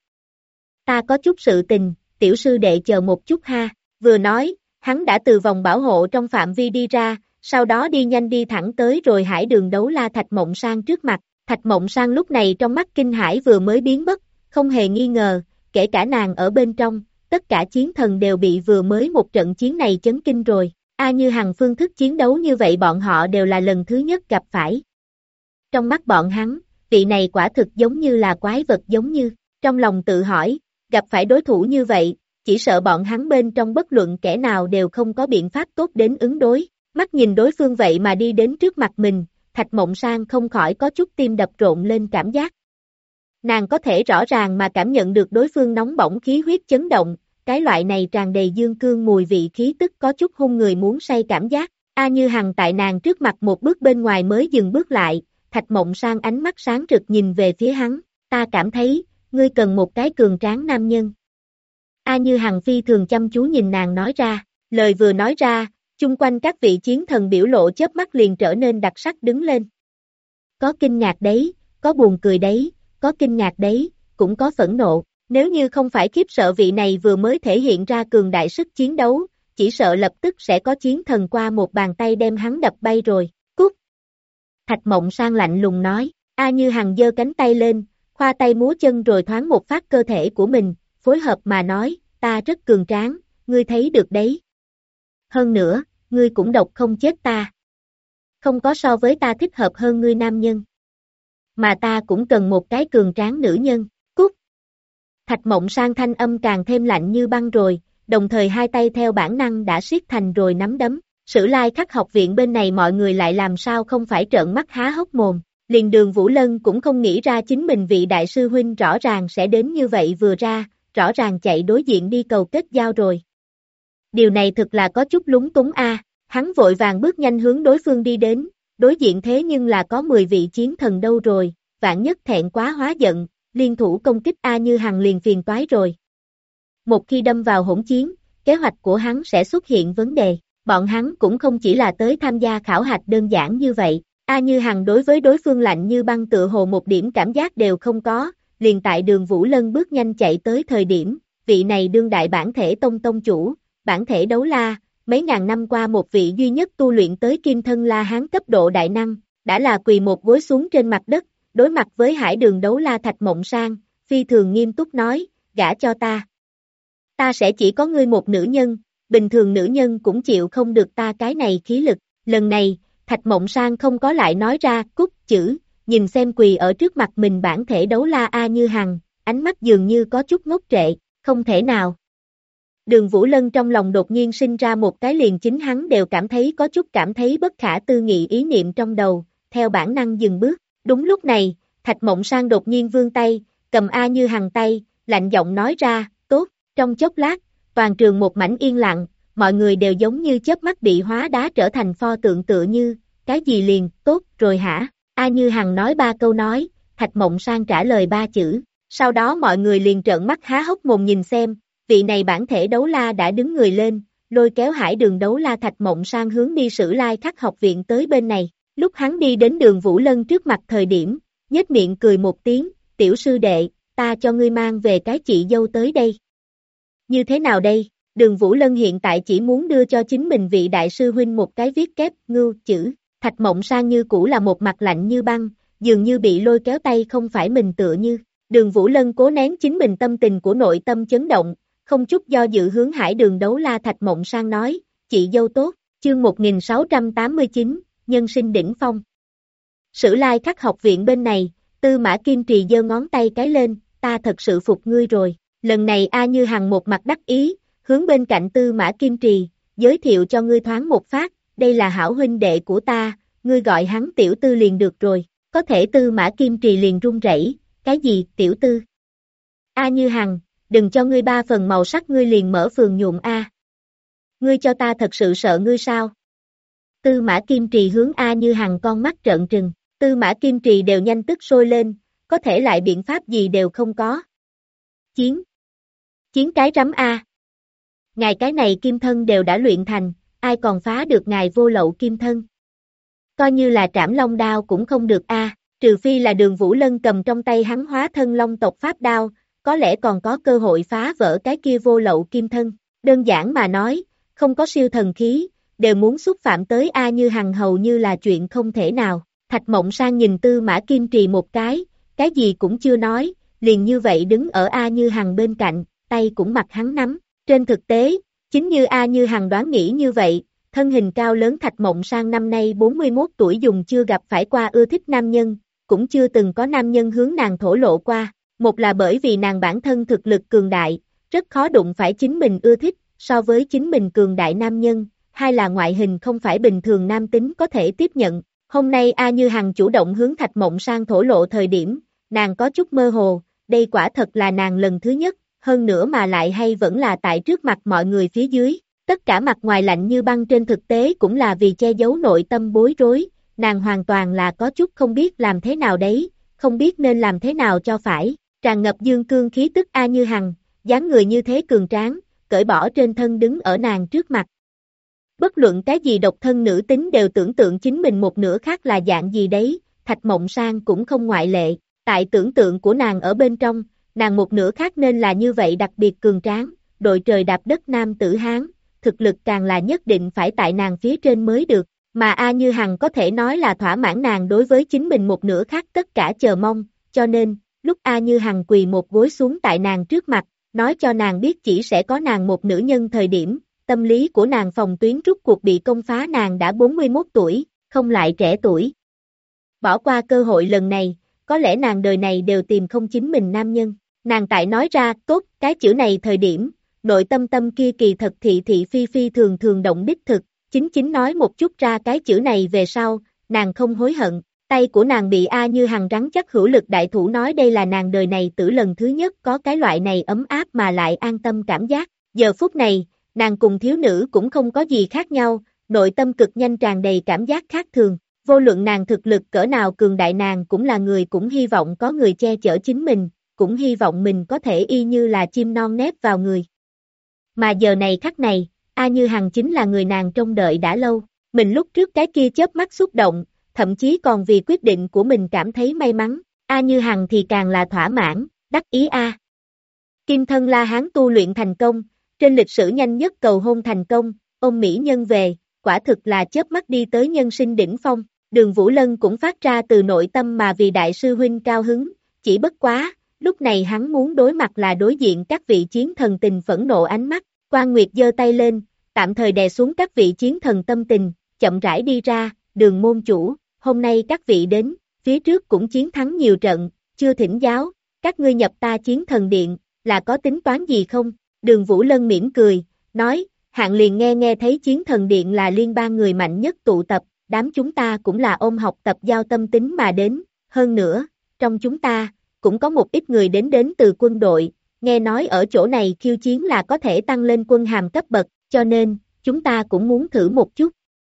Ta có chút sự tình, tiểu sư đệ chờ một chút ha, vừa nói, hắn đã từ vòng bảo hộ trong phạm vi đi ra, sau đó đi nhanh đi thẳng tới rồi Hải Đường Đấu La Thạch Mộng Sang trước mặt, Thạch Mộng Sang lúc này trong mắt kinh hãi vừa mới biến mất, không hề nghi ngờ, kể cả nàng ở bên trong, tất cả chiến thần đều bị vừa mới một trận chiến này chấn kinh rồi, A Như Hằng phương thức chiến đấu như vậy bọn họ đều là lần thứ nhất gặp phải. Trong mắt bọn hắn, vị này quả thực giống như là quái vật giống như, Trong lòng tự hỏi, gặp phải đối thủ như vậy, chỉ sợ bọn hắn bên trong bất luận kẻ nào đều không có biện pháp tốt đến ứng đối. Mắt nhìn đối phương vậy mà đi đến trước mặt mình, Thạch Mộng Sang không khỏi có chút tim đập rộn lên cảm giác. Nàng có thể rõ ràng mà cảm nhận được đối phương nóng bỏng khí huyết chấn động, cái loại này tràn đầy dương cương mùi vị khí tức có chút hung người muốn say cảm giác. A Như Hằng tại nàng trước mặt một bước bên ngoài mới dừng bước lại, Thạch Mộng Sang ánh mắt sáng rực nhìn về phía hắn, ta cảm thấy, ngươi cần một cái cường tráng nam nhân. A Như Hằng phi thường chăm chú nhìn nàng nói ra, lời vừa nói ra, chung quanh các vị chiến thần biểu lộ chớp mắt liền trở nên đặc sắc đứng lên. Có kinh ngạc đấy, có buồn cười đấy, có kinh ngạc đấy, cũng có phẫn nộ, nếu như không phải khiếp sợ vị này vừa mới thể hiện ra cường đại sức chiến đấu, chỉ sợ lập tức sẽ có chiến thần qua một bàn tay đem hắn đập bay rồi, cút. Thạch Mộng Sang lạnh lùng nói, A Như Hằng giơ cánh tay lên, khoa tay múa chân rồi thoáng một phát cơ thể của mình, phối hợp mà nói, ta rất cường tráng, ngươi thấy được đấy. Hơn nữa, ngươi cũng độc không chết ta. Không có so với ta thích hợp hơn ngươi nam nhân. Mà ta cũng cần một cái cường tráng nữ nhân, cút. Thạch Mộng Sang thanh âm càng thêm lạnh như băng rồi, đồng thời hai tay theo bản năng đã siết thành rồi nắm đấm. Sử Lai Khắc học viện bên này mọi người lại làm sao không phải trợn mắt há hốc mồm. Liền Đường Vũ Lân cũng không nghĩ ra chính mình vị đại sư huynh rõ ràng sẽ đến như vậy vừa ra, rõ ràng chạy đối diện đi cầu kết giao rồi. Điều này thực là có chút lúng túng a. Hắn vội vàng bước nhanh hướng đối phương đi đến, đối diện thế nhưng là có 10 vị chiến thần đâu rồi, vạn nhất thẹn quá hóa giận, liên thủ công kích A Như Hằng liền phiền toái rồi. Một khi đâm vào hỗn chiến, kế hoạch của hắn sẽ xuất hiện vấn đề, bọn hắn cũng không chỉ là tới tham gia khảo hạch đơn giản như vậy. A Như Hằng đối với đối phương lạnh như băng tựa hồ một điểm cảm giác đều không có, liền tại Đường Vũ Lân bước nhanh chạy tới thời điểm, vị này đương đại bản thể tông chủ, bản thể đấu la, mấy ngàn năm qua một vị duy nhất tu luyện tới kim thân la hán cấp độ đại năng, đã là quỳ một gối xuống trên mặt đất, đối mặt với Hải Đường đấu la Thạch Mộng Sang, phi thường nghiêm túc nói, gả cho ta. Ta sẽ chỉ có ngươi một nữ nhân, bình thường nữ nhân cũng chịu không được ta cái này khí lực, lần này, Thạch Mộng Sang không có lại nói ra cút chữ, nhìn xem quỳ ở trước mặt mình bản thể đấu la A Như Hằng, ánh mắt dường như có chút ngốc trệ, không thể nào. Đường Vũ Lân trong lòng đột nhiên sinh ra một cái liền chính hắn đều cảm thấy có chút cảm thấy bất khả tư nghị ý niệm trong đầu, theo bản năng dừng bước. Đúng lúc này, Thạch Mộng Sang đột nhiên vươn tay, cầm A Như Hằng tay, lạnh giọng nói ra, tốt, trong chốc lát, toàn trường một mảnh yên lặng, mọi người đều giống như chớp mắt bị hóa đá trở thành pho tượng tựa như, cái gì liền, tốt rồi hả? A Như Hằng nói 3 câu nói, Thạch Mộng Sang trả lời 3 chữ, sau đó mọi người liền trợn mắt há hốc mồm nhìn xem, vị này bản thể đấu la đã đứng người lên, lôi kéo Hải Đường đấu la Thạch Mộng Sang hướng đi Sử Lai Khắc học viện tới bên này, lúc hắn đi đến Đường Vũ Lân trước mặt thời điểm, nhếch miệng cười một tiếng, tiểu sư đệ, ta cho ngươi mang về cái chị dâu tới đây. Như thế nào đây? Đường Vũ Lân hiện tại chỉ muốn đưa cho chính mình vị đại sư huynh một cái viết kép, ngưu, chữ, Thạch Mộng Sang như cũ là một mặt lạnh như băng, dường như bị lôi kéo tay không phải mình tựa như. Đường Vũ Lân cố nén chính mình tâm tình của nội tâm chấn động, không chút do dự hướng Hải Đường đấu la Thạch Mộng Sang nói, chị dâu tốt, chương 1689, nhân sinh đỉnh phong. Sử Lai Khắc học viện bên này, Tư Mã Kim Trì giơ ngón tay cái lên, ta thật sự phục ngươi rồi, lần này A Như Hằng một mặt đắc ý, hướng bên cạnh Tư Mã Kim Trì, giới thiệu cho ngươi thoáng một phát, đây là hảo huynh đệ của ta, ngươi gọi hắn tiểu tư liền được rồi, có thể Tư Mã Kim Trì liền run rẩy, cái gì, tiểu tư? A Như Hằng, đừng cho ngươi 3 phần màu sắc ngươi liền mở phường nhuộm A. Ngươi cho ta thật sự sợ ngươi sao? Tư Mã Kim Trì hướng A Như Hằng con mắt trợn trừng, Tư Mã Kim Trì đều nhanh tức sôi lên, có thể lại biện pháp gì đều không có. Chiến cái rắm A. Ngài cái này kim thân đều đã luyện thành, ai còn phá được ngài vô lậu kim thân? Coi như là trảm long đao cũng không được A, trừ phi là Đường Vũ Lân cầm trong tay hắn hóa thân long tộc pháp đao, có lẽ còn có cơ hội phá vỡ cái kia vô lậu kim thân. Đơn giản mà nói, không có siêu thần khí, đều muốn xúc phạm tới A Như Hằng hầu như là chuyện không thể nào. Thạch Mộng Sang nhìn Tư Mã Kim Trì một cái gì cũng chưa nói, liền như vậy đứng ở A Như Hằng bên cạnh, tay cũng mặc hắn nắm. Trên thực tế, chính như A Như Hằng đoán nghĩ như vậy, thân hình cao lớn Thạch Mộng Sang năm nay 41 tuổi dùng chưa gặp phải qua ưa thích nam nhân, cũng chưa từng có nam nhân hướng nàng thổ lộ qua. Một là bởi vì nàng bản thân thực lực cường đại, rất khó đụng phải chính mình ưa thích, so với chính mình cường đại nam nhân, hai là ngoại hình không phải bình thường nam tính có thể tiếp nhận. Hôm nay A Như Hằng chủ động hướng Thạch Mộng Sang thổ lộ thời điểm, nàng có chút mơ hồ, đây quả thật là nàng lần thứ nhất, hơn nữa mà lại hay vẫn là tại trước mặt mọi người phía dưới. Tất cả mặt ngoài lạnh như băng trên thực tế cũng là vì che giấu nội tâm bối rối, nàng hoàn toàn là có chút không biết làm thế nào đấy, không biết nên làm thế nào cho phải. Tràn ngập dương cương khí tức A Như Hằng, dáng người như thế cường tráng, cởi bỏ trên thân đứng ở nàng trước mặt. Bất luận cái gì độc thân nữ tính đều tưởng tượng chính mình một nửa khác là dạng gì đấy, Thạch Mộng Sang cũng không ngoại lệ, tại tưởng tượng của nàng ở bên trong, nàng một nửa khác nên là như vậy đặc biệt cường tráng, đội trời đạp đất nam tử Hán, thực lực càng là nhất định phải tại nàng phía trên mới được, mà A Như Hằng có thể nói là thỏa mãn nàng đối với chính mình một nửa khác tất cả chờ mong, cho nên, lúc A Như Hằng quỳ một gối xuống tại nàng trước mặt, nói cho nàng biết chỉ sẽ có nàng một nữ nhân thời điểm, tâm lý của nàng phòng tuyến rút cuộc bị công phá. Nàng đã 41 tuổi, không lại trẻ tuổi. Bỏ qua cơ hội lần này, có lẽ nàng đời này đều tìm không chính mình nam nhân. Nàng tại nói ra, tốt, cái chữ này thời điểm, nội tâm tâm kia kỳ thật thị thị phi phi thường thường động đích thực, chính nói một chút ra cái chữ này về sau, nàng không hối hận. Tay của nàng bị A Như Hằng rắn chắc hữu lực đại thủ nói đây là nàng đời này tử lần thứ nhất có cái loại này ấm áp mà lại an tâm cảm giác. Giờ phút này, nàng cùng thiếu nữ cũng không có gì khác nhau, nội tâm cực nhanh tràn đầy cảm giác khác thường. Vô luận nàng thực lực cỡ nào cường đại, nàng cũng là người, cũng hy vọng có người che chở chính mình, cũng hy vọng mình có thể y như là chim non nép vào người. Mà giờ này khắc này, A Như Hằng chính là người nàng trông đợi đã lâu. Mình lúc trước cái kia chớp mắt xúc động, thậm chí còn vì quyết định của mình cảm thấy may mắn, A Như Hằng thì càng là thỏa mãn, đắc ý a. Kim thân La Hán tu luyện thành công, trên lịch sử nhanh nhất cầu hôn thành công, ôm mỹ nhân về, quả thực là chớp mắt đi tới nhân sinh đỉnh phong. Đường Vũ Lân cũng phát ra từ nội tâm mà vì đại sư huynh cao hứng, chỉ bất quá, lúc này hắn muốn đối mặt là đối diện các vị chiến thần tình phẫn nộ ánh mắt. Quan Nguyệt giơ tay lên, tạm thời đè xuống các vị chiến thần tâm tình, chậm rãi đi ra, Đường môn chủ, hôm nay các vị đến, phía trước cũng chiến thắng nhiều trận, chưa thỉnh giáo, các ngươi nhập ta chiến thần điện, là có tính toán gì không? Đường Vũ Lân mỉm cười, nói, hạng liền nghe thấy chiến thần điện là liên bang người mạnh nhất tụ tập, đám chúng ta cũng là ôm học tập giao tâm tính mà đến, hơn nữa, trong chúng ta, cũng có một ít người đến từ quân đội, nghe nói ở chỗ này khiêu chiến là có thể tăng lên quân hàm cấp bậc, cho nên, chúng ta cũng muốn thử một chút.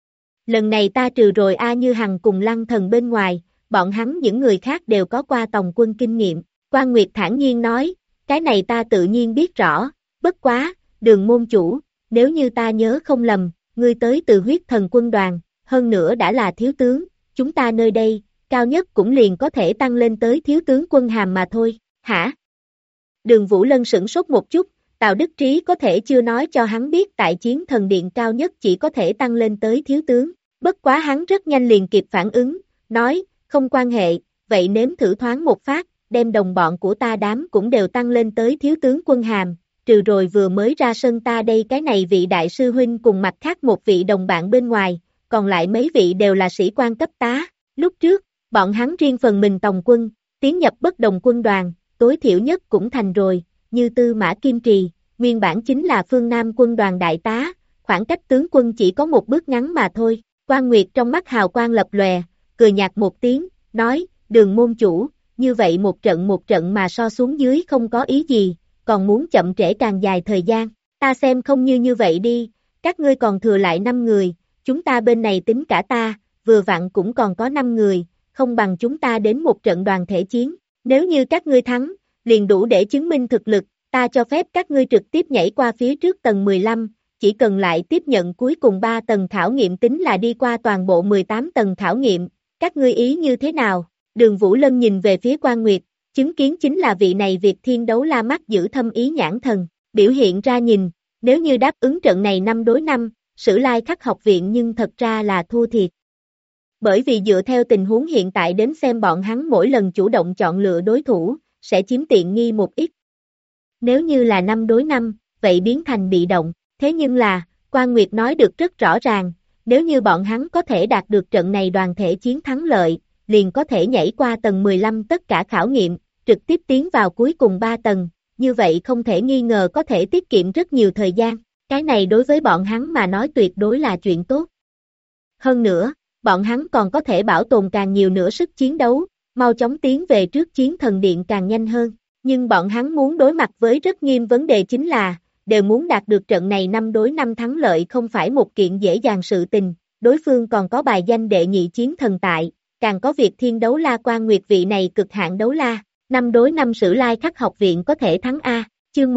Lần này ta trừ rồi A Như Hằng cùng Lăng Thần bên ngoài, bọn hắn những người khác đều có qua tòng quân kinh nghiệm. Quan Nguyệt thản nhiên nói, cái này ta tự nhiên biết rõ, bất quá, Đường môn chủ, nếu như ta nhớ không lầm, ngươi tới từ huyết thần quân đoàn, hơn nữa đã là thiếu tướng, chúng ta nơi đây, cao nhất cũng liền có thể tăng lên tới thiếu tướng quân hàm mà thôi, hả? Đường Vũ Lân sửng sốt một chút, Tào Đức Trí có thể chưa nói cho hắn biết tại chiến thần điện cao nhất chỉ có thể tăng lên tới thiếu tướng, bất quá hắn rất nhanh liền kịp phản ứng, nói, không quan hệ, vậy nếm thử thoáng một phát, đem đồng bọn của ta đám cũng đều tăng lên tới thiếu tướng quân hàm, trừ rồi vừa mới ra sân ta đây cái này vị đại sư huynh cùng mặt khác một vị đồng bạn bên ngoài, còn lại mấy vị đều là sĩ quan cấp tá, lúc trước, bọn hắn riêng phần mình tòng quân, tiến nhập bất đồng quân đoàn, tối thiểu nhất cũng thành rồi, như Tư Mã Kim Trì, nguyên bản chính là phương Nam quân đoàn đại tá, khoảng cách tướng quân chỉ có một bước ngắn mà thôi. Quan Nguyệt trong mắt hào quang lập lòe, cười nhạt một tiếng, nói, Đường môn chủ, như vậy một trận mà so xuống dưới không có ý gì, còn muốn chậm trễ càng dài thời gian, ta xem không như vậy đi, các ngươi còn thừa lại 5 người, chúng ta bên này tính cả ta, vừa vặn cũng còn có 5 người, không bằng chúng ta đến một trận đoàn thể chiến, nếu như các ngươi thắng, liền đủ để chứng minh thực lực, ta cho phép các ngươi trực tiếp nhảy qua phía trước tầng 15, chỉ cần lại tiếp nhận cuối cùng 3 tầng khảo nghiệm tính là đi qua toàn bộ 18 tầng khảo nghiệm, các ngươi ý như thế nào? Đường Vũ Lân nhìn về phía Quan Nguyệt, chứng kiến chính là vị này Việt Thiên Đấu La mắt giữ thâm ý nhãn thần, biểu hiện ra nhìn, nếu như đáp ứng trận này 5 đối 5, Sử Lai Khắc học viện nhưng thật ra là thua thiệt. Bởi vì dựa theo tình huống hiện tại đến xem bọn hắn mỗi lần chủ động chọn lựa đối thủ, sẽ chiếm tiện nghi một ít. Nếu như là 5 đối 5, vậy biến thành bị động. Thế nhưng là, Quan Nguyệt nói được rất rõ ràng, nếu như bọn hắn có thể đạt được trận này đoàn thể chiến thắng lợi, liền có thể nhảy qua tầng 15 tất cả khảo nghiệm, trực tiếp tiến vào cuối cùng 3 tầng, như vậy không thể nghi ngờ có thể tiết kiệm rất nhiều thời gian, cái này đối với bọn hắn mà nói tuyệt đối là chuyện tốt. Hơn nữa, bọn hắn còn có thể bảo tồn càng nhiều nữa sức chiến đấu, mau chóng tiến về trước chiến thần điện càng nhanh hơn, nhưng bọn hắn muốn đối mặt với rất nghiêm vấn đề chính là, đều muốn đạt được trận này 5 đối 5 thắng lợi không phải một kiện dễ dàng sự tình, đối phương còn có bài danh đệ nhị chiến thần tại, càng có việc thiên đấu la Quan Nguyệt vị này cực hạn đấu la, 5 đối 5 Sử Lai Khắc học viện có thể thắng A, chương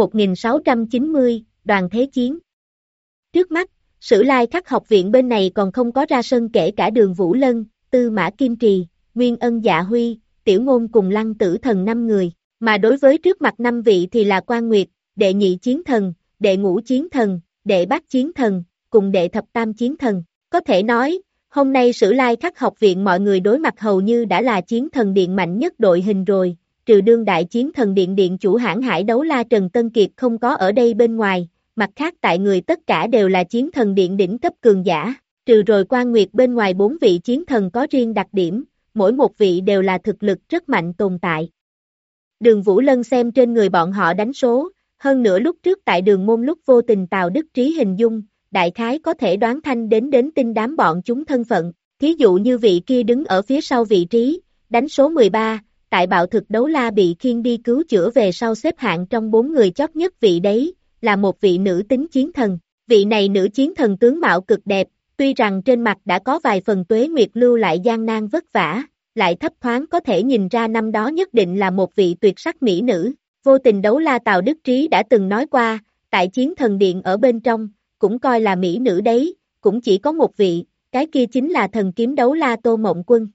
1690, đoàn thế chiến. Trước mắt, Sử Lai Khắc học viện bên này còn không có ra sân kể cả Đường Vũ Lân, Tư Mã Kim Trì, Nguyên Ân Dạ Huy, Tiểu Ngôn cùng Lăng Tử Thần 5 người, mà đối với trước mặt 5 vị thì là Quan Nguyệt, đệ nhị chiến thần, đệ ngũ chiến thần, đệ bát chiến thần, cùng đệ thập tam chiến thần. Có thể nói, hôm nay Sử Lai Khắc học viện mọi người đối mặt hầu như đã là chiến thần điện mạnh nhất đội hình rồi, trừ đương đại chiến thần điện điện chủ hãng hải đấu la Trần Tân Kiệt không có ở đây bên ngoài, mặt khác tại người tất cả đều là chiến thần điện đỉnh cấp cường giả, trừ rồi Quan Nguyệt bên ngoài 4 vị chiến thần có riêng đặc điểm, mỗi một vị đều là thực lực rất mạnh tồn tại. Đường Vũ Lân xem trên người bọn họ đánh số, hơn nữa lúc trước tại đường môn lúc vô tình Tào Đức Trí hình dung, đại khái có thể đoán thanh đến tin đám bọn chúng thân phận, thí dụ như vị kia đứng ở phía sau vị trí, đánh số 13, tại bạo thực đấu la bị khiêng đi cứu chữa về sau xếp hạng trong 4 người chót nhất vị đấy, là một vị nữ tính chiến thần, vị này nữ chiến thần tướng mạo cực đẹp, tuy rằng trên mặt đã có vài phần tuế nguyệt lưu lại gian nan vất vả, lại thấp thoáng có thể nhìn ra năm đó nhất định là một vị tuyệt sắc mỹ nữ. Vô tình đấu la Tào Đức Trí đã từng nói qua, tại chiến thần điện ở bên trong, cũng coi là mỹ nữ đấy, cũng chỉ có một vị, cái kia chính là thần kiếm đấu la Tô Mộng Quân.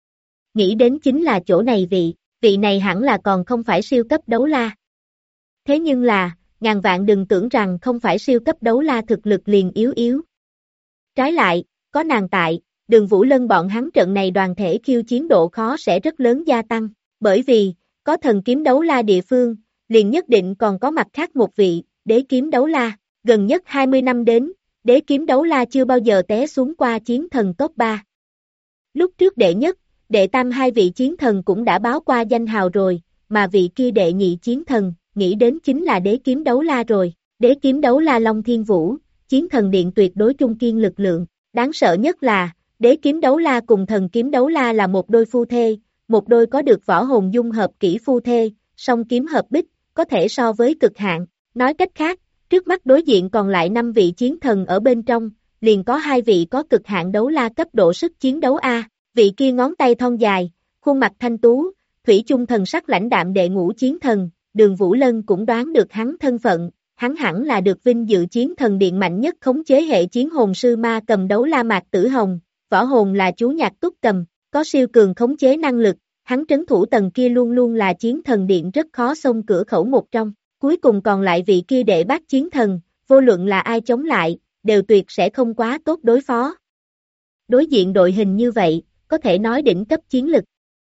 Nghĩ đến chính là chỗ này vị này hẳn là còn không phải siêu cấp đấu la. Thế nhưng là, ngàn vạn đừng tưởng rằng không phải siêu cấp đấu la thực lực liền yếu. Trái lại, có nàng tại, Đường Vũ Lân bọn hắn trận này đoàn thể khiêu chiến độ khó sẽ rất lớn gia tăng, bởi vì, có thần kiếm đấu la địa phương, liền nhất định còn có mặt khác một vị, đế kiếm đấu la, gần nhất 20 năm đến, đế kiếm đấu la chưa bao giờ té xuống qua chiến thần top 3. Lúc trước đệ nhất, đệ tam hai vị chiến thần cũng đã báo qua danh hào rồi, mà vị kia đệ nhị chiến thần, nghĩ đến chính là đế kiếm đấu la rồi, đế kiếm đấu la Long Thiên Vũ, chiến thần điện tuyệt đối trung kiên lực lượng, đáng sợ nhất là, đế kiếm đấu la cùng thần kiếm đấu la là một đôi phu thê, một đôi có được võ hồn dung hợp kỹ phu thê, song kiếm hợp bích, có thể so với cực hạn, nói cách khác, trước mắt đối diện còn lại 5 vị chiến thần ở bên trong, liền có 2 vị có cực hạn đấu la cấp độ sức chiến đấu A, vị kia ngón tay thon dài, khuôn mặt thanh tú, thủy chung thần sắc lãnh đạm đệ ngũ chiến thần, Đường Vũ Lân cũng đoán được hắn thân phận, hắn hẳn là được vinh dự chiến thần điện mạnh nhất khống chế hệ chiến hồn sư ma cầm đấu la Mạc Tử Hồng, võ hồn là chú nhạc túc cầm, có siêu cường khống chế năng lực, hắn trấn thủ tầng kia luôn luôn là chiến thần điện rất khó xông cửa khẩu một trong, cuối cùng còn lại vị kia đệ bát chiến thần, vô luận là ai chống lại, đều tuyệt sẽ không quá tốt đối phó. Đối diện đội hình như vậy, có thể nói đỉnh cấp chiến lực.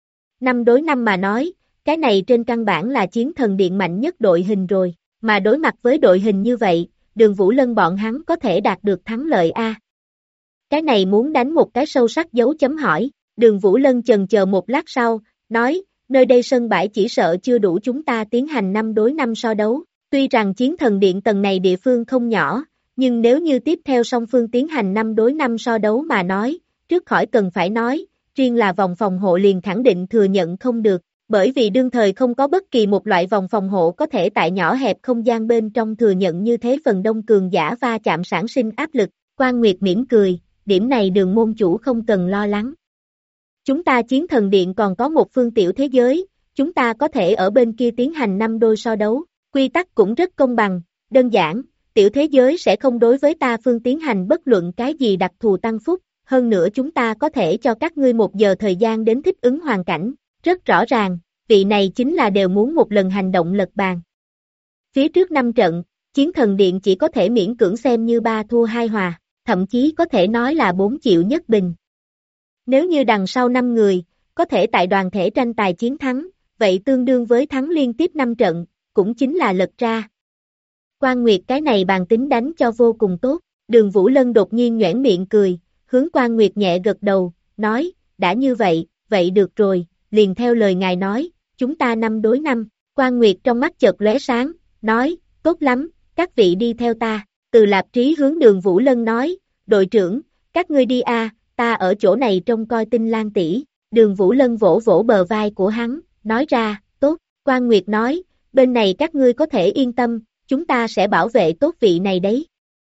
5 đối 5 mà nói, cái này trên căn bản là chiến thần điện mạnh nhất đội hình rồi, mà đối mặt với đội hình như vậy, Đường Vũ Lân bọn hắn có thể đạt được thắng lợi A. Cái này muốn đánh một cái sâu sắc dấu chấm hỏi, Đường Vũ Lân chần chờ một lát sau, nói, nơi đây sân bãi chỉ sợ chưa đủ chúng ta tiến hành 5 đối 5 so đấu, tuy rằng chiến thần điện tầng này địa phương không nhỏ, nhưng nếu như tiếp theo song phương tiến hành 5 đối 5 so đấu mà nói, trước khỏi cần phải nói, riêng là vòng phòng hộ liền khẳng định thừa nhận không được, bởi vì đương thời không có bất kỳ một loại vòng phòng hộ có thể tại nhỏ hẹp không gian bên trong thừa nhận như thế phần đông cường giả va chạm sản sinh áp lực, Quan Nguyệt mỉm cười, điểm này Đường môn chủ không cần lo lắng. Chúng ta chiến thần điện còn có một phương tiểu thế giới, chúng ta có thể ở bên kia tiến hành 5 đôi so đấu, quy tắc cũng rất công bằng, đơn giản, tiểu thế giới sẽ không đối với ta phương tiến hành bất luận cái gì đặc thù tăng phúc, hơn nữa chúng ta có thể cho các ngươi 1 giờ thời gian đến thích ứng hoàn cảnh, rất rõ ràng, vị này chính là đều muốn một lần hành động lật bàn. Phía trước 5 trận, chiến thần điện chỉ có thể miễn cưỡng xem như 3 thua 2 hòa, thậm chí có thể nói là 4 chịu nhất bình. Nếu như đằng sau 5 người, có thể tại đoàn thể tranh tài chiến thắng, vậy tương đương với thắng liên tiếp 5 trận, cũng chính là lật ra. Quan Nguyệt cái này bàn tính đánh cho vô cùng tốt, Đường Vũ Lân đột nhiên nhoẻn miệng cười, hướng Quan Nguyệt nhẹ gật đầu, nói, đã như vậy, vậy được rồi, liền theo lời ngài nói, chúng ta 5 đối 5, Quan Nguyệt trong mắt chợt lóe sáng, nói, tốt lắm, các vị đi theo ta, Từ Lạp Trí hướng Đường Vũ Lân nói, đội trưởng, các ngươi đi ta ở chỗ này trông coi Tinh Lan tỷ. Đường Vũ Lân vỗ vỗ bờ vai của hắn, nói ra, tốt, Quan Nguyệt nói, bên này các ngươi có thể yên tâm, chúng ta sẽ bảo vệ tốt vị này đấy.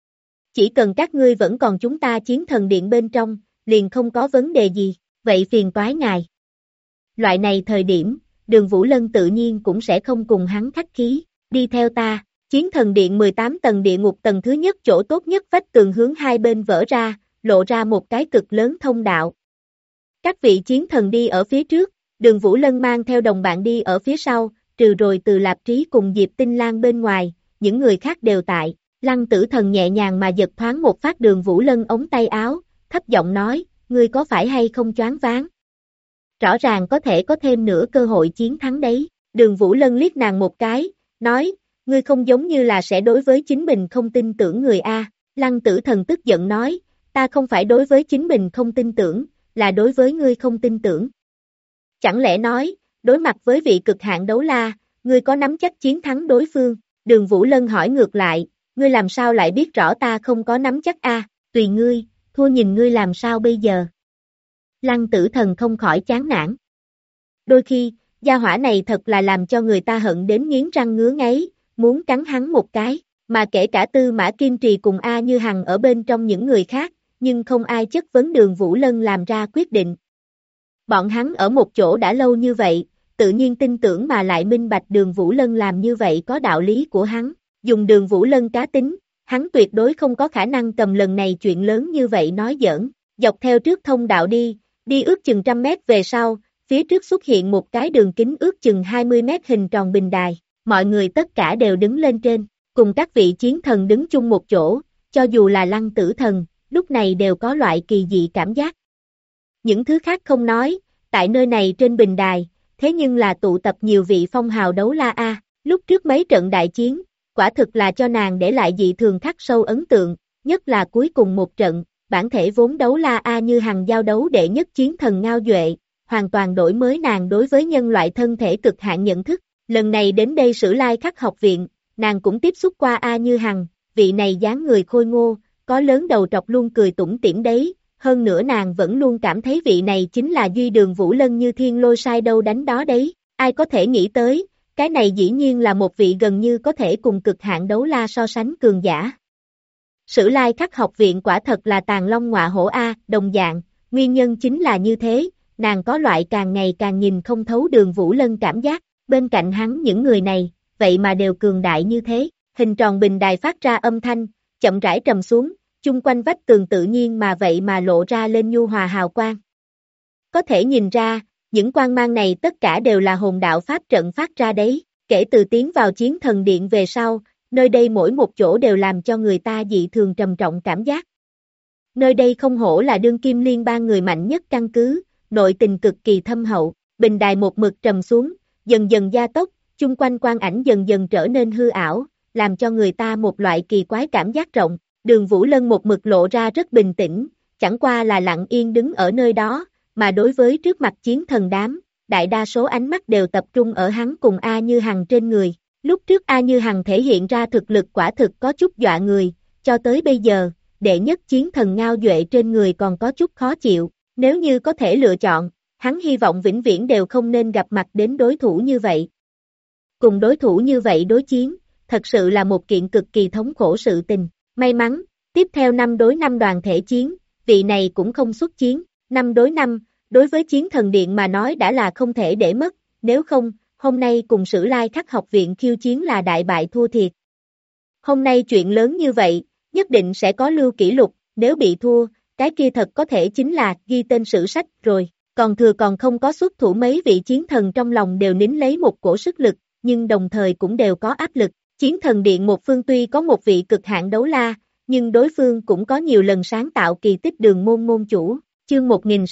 Chỉ cần các ngươi vẫn còn chúng ta Chiến Thần Điện bên trong, liền không có vấn đề gì, vậy phiền toái ngài. Loại này thời điểm, Đường Vũ Lân tự nhiên cũng sẽ không cùng hắn khách khí, đi theo ta, Chiến Thần Điện 18 tầng địa ngục tầng thứ nhất chỗ tốt nhất vách tường hướng hai bên vỡ ra, lộ ra một cái cực lớn thông đạo. Các vị chiến thần đi ở phía trước, Đường Vũ Lân mang theo đồng bạn đi ở phía sau, trừ rồi Từ Lạp Trí cùng Diệp Tinh Lan bên ngoài, những người khác đều tại. Lăng Tử Thần nhẹ nhàng mà giật thoáng một phát Đường Vũ Lân ống tay áo, thấp giọng nói, ngươi có phải hay không choáng váng? Rõ ràng có thể có thêm nửa cơ hội chiến thắng đấy. Đường Vũ Lân liếc nàng một cái, nói, ngươi không giống như là sẽ đối với chính mình không tin tưởng người A. Lăng Tử Thần tức giận nói, ta không phải đối với chính mình không tin tưởng, là đối với ngươi không tin tưởng. Chẳng lẽ nói, đối mặt với vị cực hạn đấu la, ngươi có nắm chắc chiến thắng đối phương? Đường Vũ Lân hỏi ngược lại, ngươi làm sao lại biết rõ ta không có nắm chắc tùy ngươi, thua nhìn ngươi làm sao bây giờ? Lăng Tử Thần không khỏi chán nản. Đôi khi, gia hỏa này thật là làm cho người ta hận đến nghiến răng ngứa ngáy, muốn cắn hắn một cái, mà kể cả Tư Mã Kim Trì cùng A Như Hằng ở bên trong những người khác, nhưng không ai chất vấn Đường Vũ Lân làm ra quyết định. Bọn hắn ở một chỗ đã lâu như vậy, tự nhiên tin tưởng mà lại minh bạch Đường Vũ Lân làm như vậy có đạo lý của hắn, dùng Đường Vũ Lân cá tính, hắn tuyệt đối không có khả năng cầm lần này chuyện lớn như vậy nói giỡn, dọc theo trước thông đạo đi ước chừng 100 mét về sau, phía trước xuất hiện một cái đường kính ước chừng 20 mét hình tròn bình đài, mọi người tất cả đều đứng lên trên, cùng các vị chiến thần đứng chung một chỗ, cho dù là Lăng Tử Thần, lúc này đều có loại kỳ dị cảm giác. Những thứ khác không nói, tại nơi này trên bình đài, thế nhưng là tụ tập nhiều vị phong hào đấu la lúc trước mấy trận đại chiến, quả thực là cho nàng để lại dị thường khắc sâu ấn tượng, nhất là cuối cùng một trận, bản thể vốn đấu la Như Hằng giao đấu đệ nhất chiến thần Ngao Duệ, hoàn toàn đổi mới nàng đối với nhân loại thân thể cực hạn nhận thức, lần này đến đây Sử Lai Khắc học viện, nàng cũng tiếp xúc qua Như Hằng, vị này dáng người khôi ngô, có lớn đầu trọc luôn cười tủm tỉm đấy, hơn nữa nàng vẫn luôn cảm thấy vị này chính là Duy Đường Vũ Lân như thiên lôi sai đâu đánh đó đấy, ai có thể nghĩ tới, cái này dĩ nhiên là một vị gần như có thể cùng cực hạn đấu la so sánh cường giả. Sử Lai Khắc học viện quả thật là tàn long ngọa hổ đồng dạng, nguyên nhân chính là như thế, nàng có loại càng ngày càng nhìn không thấu Đường Vũ Lân cảm giác, bên cạnh hắn những người này, vậy mà đều cường đại như thế, hình tròn bình đài phát ra âm thanh, chậm rãi trầm xuống, chung quanh vách tường tự nhiên mà vậy mà lộ ra lên nhu hòa hào quang. Có thể nhìn ra, những quang mang này tất cả đều là hồn đạo pháp trận phát ra đấy, kể từ tiến vào Chiến Thần Điện về sau, nơi đây mỗi một chỗ đều làm cho người ta dị thường trầm trọng cảm giác. Nơi đây không hổ là đương kim liên bang người mạnh nhất căn cứ, nội tình cực kỳ thâm hậu, bình đài một mực trầm xuống, dần dần gia tốc, chung quanh quang ảnh dần dần trở nên hư ảo, làm cho người ta một loại kỳ quái cảm giác rộng. Đường Vũ Lân một mực lộ ra rất bình tĩnh, chẳng qua là lặng yên đứng ở nơi đó, mà đối với trước mặt chiến thần đám, đại đa số ánh mắt đều tập trung ở hắn cùng A Như Hằng trên người. Lúc trước A Như Hằng thể hiện ra thực lực quả thực có chút dọa người, cho tới bây giờ, đệ nhất chiến thần Ngao Duệ trên người còn có chút khó chịu, nếu như có thể lựa chọn, hắn hy vọng vĩnh viễn đều không nên gặp mặt đến đối thủ như vậy. Cùng đối thủ như vậy đối chiến, thật sự là một kiện cực kỳ thống khổ sự tình. May mắn, tiếp theo 5 đối 5 đoàn thể chiến, vị này cũng không xuất chiến, 5 đối 5, đối với Chiến Thần Điện mà nói đã là không thể để mất, nếu không, hôm nay cùng Sử Lai Khắc học viện khiêu chiến là đại bại thua thiệt. Hôm nay chuyện lớn như vậy, nhất định sẽ có lưu kỷ lục, nếu bị thua, cái kia thật có thể chính là ghi tên sử sách rồi, còn thừa còn không có xuất thủ mấy vị chiến thần trong lòng đều nín lấy một cổ sức lực, nhưng đồng thời cũng đều có áp lực. Chiến Thần Điện một phương tuy có một vị cực hạn đấu la, nhưng đối phương cũng có nhiều lần sáng tạo kỳ tích Đường môn môn chủ, chương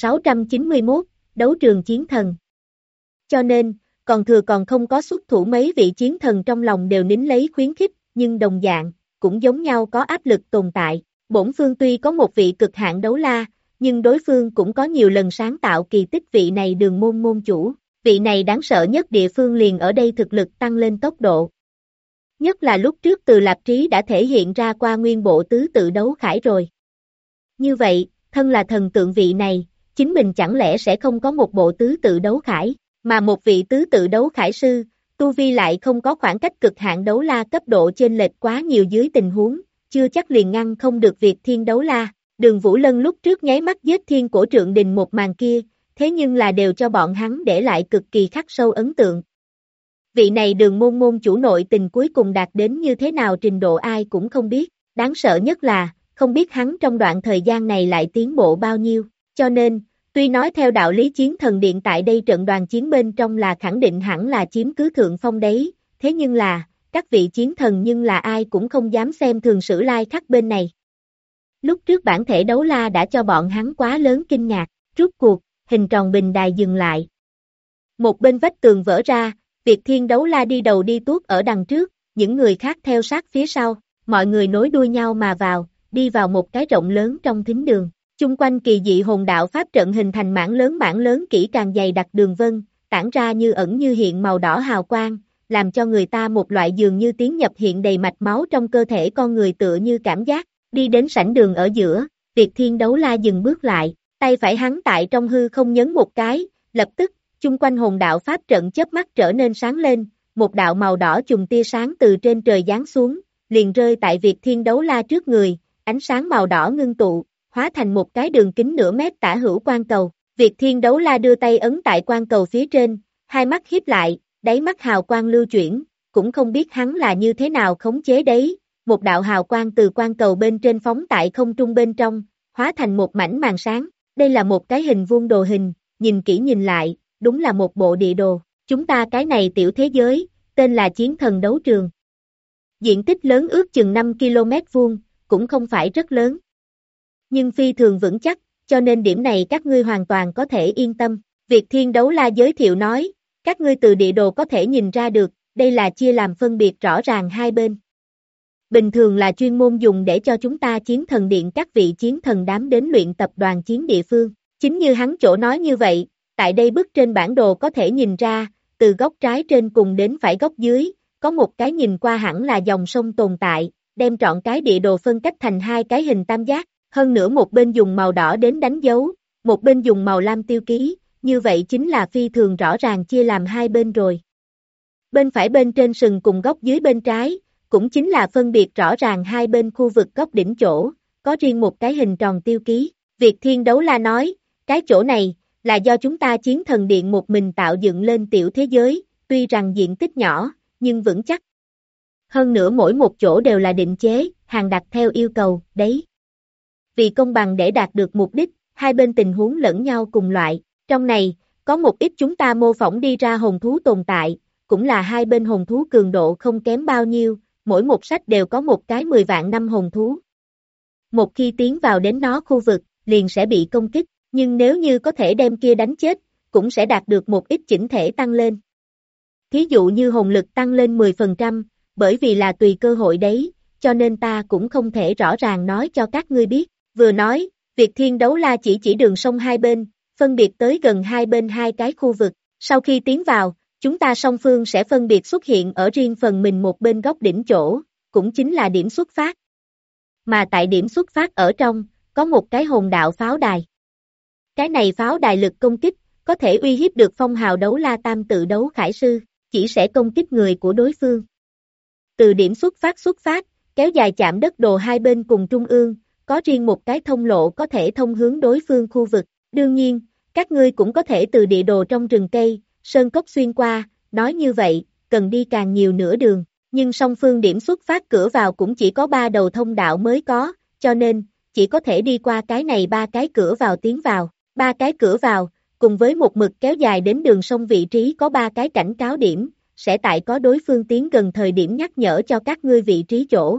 1691, đấu trường chiến thần. Cho nên, còn thừa còn không có xuất thủ mấy vị chiến thần trong lòng đều nín lấy khuyến khích, nhưng đồng dạng, cũng giống nhau có áp lực tồn tại. Bổn phương tuy có một vị cực hạn đấu la, nhưng đối phương cũng có nhiều lần sáng tạo kỳ tích vị này Đường môn môn chủ, Vị này đáng sợ nhất địa phương liền ở đây thực lực tăng lên tốc độ. Nhất là lúc trước Từ Lạp Trí đã thể hiện ra qua nguyên bộ tứ tự đấu khải rồi. Như vậy, thân là thần tượng vị này, chính mình chẳng lẽ sẽ không có một bộ tứ tự đấu khải, mà một vị tứ tự đấu khải sư, tu vi lại không có khoảng cách cực hạn đấu la cấp độ chênh lệch quá nhiều dưới tình huống, chưa chắc liền ngăn không được việc thiên đấu la. Đường Vũ Lân lúc trước nháy mắt giết thiên cổ trượng đình một màn kia, thế nhưng là đều cho bọn hắn để lại cực kỳ khắc sâu ấn tượng. Vị này Đường môn môn chủ nội tình cuối cùng đạt đến như thế nào trình độ ai cũng không biết, đáng sợ nhất là, không biết hắn trong đoạn thời gian này lại tiến bộ bao nhiêu, cho nên, tuy nói theo đạo lý chiến thần điện tại đây trận đoàn chiến bên trong là khẳng định hẳn là chiếm cứ thượng phong đấy, thế nhưng là, các vị chiến thần nhưng là ai cũng không dám xem thường Sử Lai Khắc bên này. Lúc trước bản thể đấu la đã cho bọn hắn quá lớn kinh ngạc, rút cuộc, hình tròn bình đài dừng lại. Một bên vách tường vỡ ra, Việt Thiên đấu la đi đầu đi tuốt ở đằng trước, những người khác theo sát phía sau, mọi người nối đuôi nhau mà vào, đi vào một cái rộng lớn trong thính đường. Chung quanh kỳ dị hồn đạo pháp trận hình thành mảng lớn kỹ càng dày đặc đường vân, tản ra như ẩn như hiện màu đỏ hào quang, làm cho người ta một loại dường như tiến nhập hiện đầy mạch máu trong cơ thể con người tựa như cảm giác. Đi đến sảnh đường ở giữa, Việt Thiên đấu la dừng bước lại, tay phải hắn tại trong hư không nhấn một cái, lập tức, chung quanh hồn đạo pháp trận chớp mắt trở nên sáng lên, một đạo màu đỏ chùm tia sáng từ trên trời giáng xuống, liền rơi tại Việt Thiên đấu la trước người, ánh sáng màu đỏ ngưng tụ, hóa thành một cái đường kính nửa mét tả hữu quang cầu. Việt Thiên đấu la đưa tay ấn tại quang cầu phía trên, hai mắt híp lại, đáy mắt hào quang lưu chuyển, cũng không biết hắn là như thế nào khống chế đấy. Một đạo hào quang từ quang cầu bên trên phóng tại không trung bên trong, hóa thành một mảnh màn sáng. Đây là một cái hình vuông đồ hình, nhìn kỹ nhìn lại, đúng là một bộ địa đồ. Chúng ta cái này tiểu thế giới, tên là Chiến Thần Đấu Trường. Diện tích lớn ước chừng 5 km vuông, cũng không phải rất lớn. Nhưng phi thường vững chắc, cho nên điểm này các ngươi hoàn toàn có thể yên tâm. Việt Thiên đấu la giới thiệu nói, các ngươi từ địa đồ có thể nhìn ra được, đây là chia làm phân biệt rõ ràng hai bên. Bình thường là chuyên môn dùng để cho chúng ta chiến thần điện các vị chiến thần đám đến luyện tập đoàn chiến địa phương. Chính như hắn chỗ nói như vậy, tại đây bức trên bản đồ có thể nhìn ra, từ góc trái trên cùng đến phải góc dưới, có một cái nhìn qua hẳn là dòng sông tồn tại, đem trọn cái địa đồ phân cách thành hai cái hình tam giác, hơn nữa một bên dùng màu đỏ đến đánh dấu, một bên dùng màu lam tiêu ký, như vậy chính là phi thường rõ ràng chia làm hai bên rồi. Bên phải bên trên sừng cùng góc dưới bên trái, cũng chính là phân biệt rõ ràng hai bên khu vực góc đỉnh chỗ, có riêng một cái hình tròn tiêu ký. Việt Thiên đấu la nói, cái chỗ này, là do chúng ta chiến thần điện một mình tạo dựng lên tiểu thế giới, tuy rằng diện tích nhỏ, nhưng vững chắc. Hơn nữa mỗi một chỗ đều là định chế, hàng đặt theo yêu cầu, đấy. Vì công bằng để đạt được mục đích, hai bên tình huống lẫn nhau cùng loại. Trong này, có một ít chúng ta mô phỏng đi ra hồn thú tồn tại, cũng là hai bên hồn thú cường độ không kém bao nhiêu, mỗi một sách đều có một cái 10 vạn năm hồn thú. Một khi tiến vào đến nó khu vực, liền sẽ bị công kích, nhưng nếu như có thể đem kia đánh chết, cũng sẽ đạt được một ít chỉnh thể tăng lên. Thí dụ như hồn lực tăng lên 10%, bởi vì là tùy cơ hội đấy, cho nên ta cũng không thể rõ ràng nói cho các ngươi biết. Vừa nói, Việt Thiên đấu la chỉ đường sông hai bên, phân biệt tới gần hai bên hai cái khu vực. Sau khi tiến vào, chúng ta song phương sẽ phân biệt xuất hiện ở riêng phần mình một bên góc đỉnh chỗ, cũng chính là điểm xuất phát. Mà tại điểm xuất phát ở trong, có một cái hồn đạo pháo đài. Cái này pháo đài lực công kích, có thể uy hiếp được phong hào đấu la tam tự đấu khải sư, chỉ sẽ công kích người của đối phương. Từ điểm xuất phát, kéo dài chạm đất đồ hai bên cùng trung ương, có riêng một cái thông lộ có thể thông hướng đối phương khu vực. Đương nhiên, các ngươi cũng có thể từ địa đồ trong rừng cây, sơn cốc xuyên qua, nói như vậy, cần đi càng nhiều nửa đường, nhưng song phương điểm xuất phát cửa vào cũng chỉ có 3 đầu thông đạo mới có, cho nên, chỉ có thể đi qua cái này 3 cái cửa vào tiến vào. 3 cái cửa vào, cùng với một mực kéo dài đến đường sông vị trí có 3 cái cảnh cáo điểm, sẽ tại có đối phương tiến gần thời điểm nhắc nhở cho các ngươi vị trí chỗ.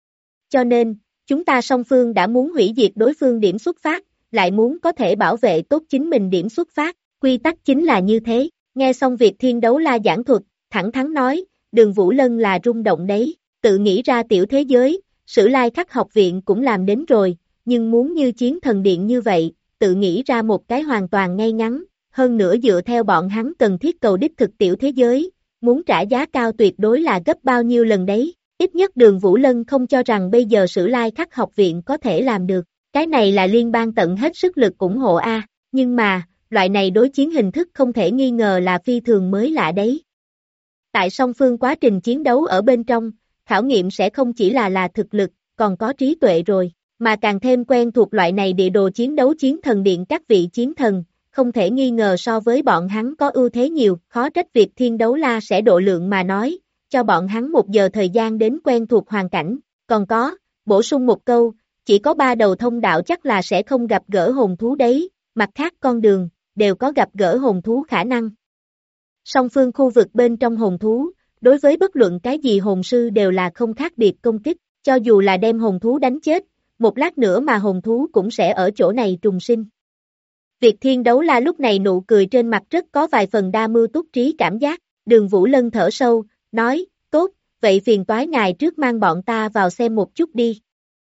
Cho nên, chúng ta song phương đã muốn hủy diệt đối phương điểm xuất phát, lại muốn có thể bảo vệ tốt chính mình điểm xuất phát, quy tắc chính là như thế. Nghe xong Việt Thiên đấu la giảng thuật, thẳng thắn nói, Đường Vũ Lân là rung động đấy, tự nghĩ ra tiểu thế giới, Sử Lai Khắc học viện cũng làm đến rồi, nhưng muốn như chiến thần điện như vậy, tự nghĩ ra một cái hoàn toàn ngay ngắn, hơn nữa dựa theo bọn hắn cần thiết cầu đích thực tiểu thế giới, muốn trả giá cao tuyệt đối là gấp bao nhiêu lần đấy, ít nhất Đường Vũ Lân không cho rằng bây giờ Sử Lai Khắc học viện có thể làm được, cái này là liên bang tận hết sức lực ủng hộ a, nhưng mà, loại này đối chiến hình thức không thể nghi ngờ là phi thường mới lạ đấy. Tại song phương quá trình chiến đấu ở bên trong, khảo nghiệm sẽ không chỉ là thực lực, còn có trí tuệ rồi, mà càng thêm quen thuộc loại này địa đồ chiến đấu chiến thần điện các vị chiến thần, không thể nghi ngờ so với bọn hắn có ưu thế nhiều, khó trách việc Thiên Đấu La sẽ độ lượng mà nói, cho bọn hắn 1 giờ thời gian đến quen thuộc hoàn cảnh, còn có, bổ sung một câu, chỉ có 3 đầu thông đạo chắc là sẽ không gặp gỡ hồn thú đấy, mặt khác con đường, đều có gặp gỡ hồn thú khả năng. Song phương khu vực bên trong hồn thú, đối với bất luận cái gì hồn sư đều là không khác biệt công kích, cho dù là đem hồn thú đánh chết, một lát nữa mà hồn thú cũng sẽ ở chỗ này trùng sinh. Việc Thiên Đấu La lúc này nụ cười trên mặt rất có vài phần đa mưu túc trí cảm giác, Đường Vũ Lân thở sâu, nói, tốt, vậy phiền toái ngài trước mang bọn ta vào xem một chút đi.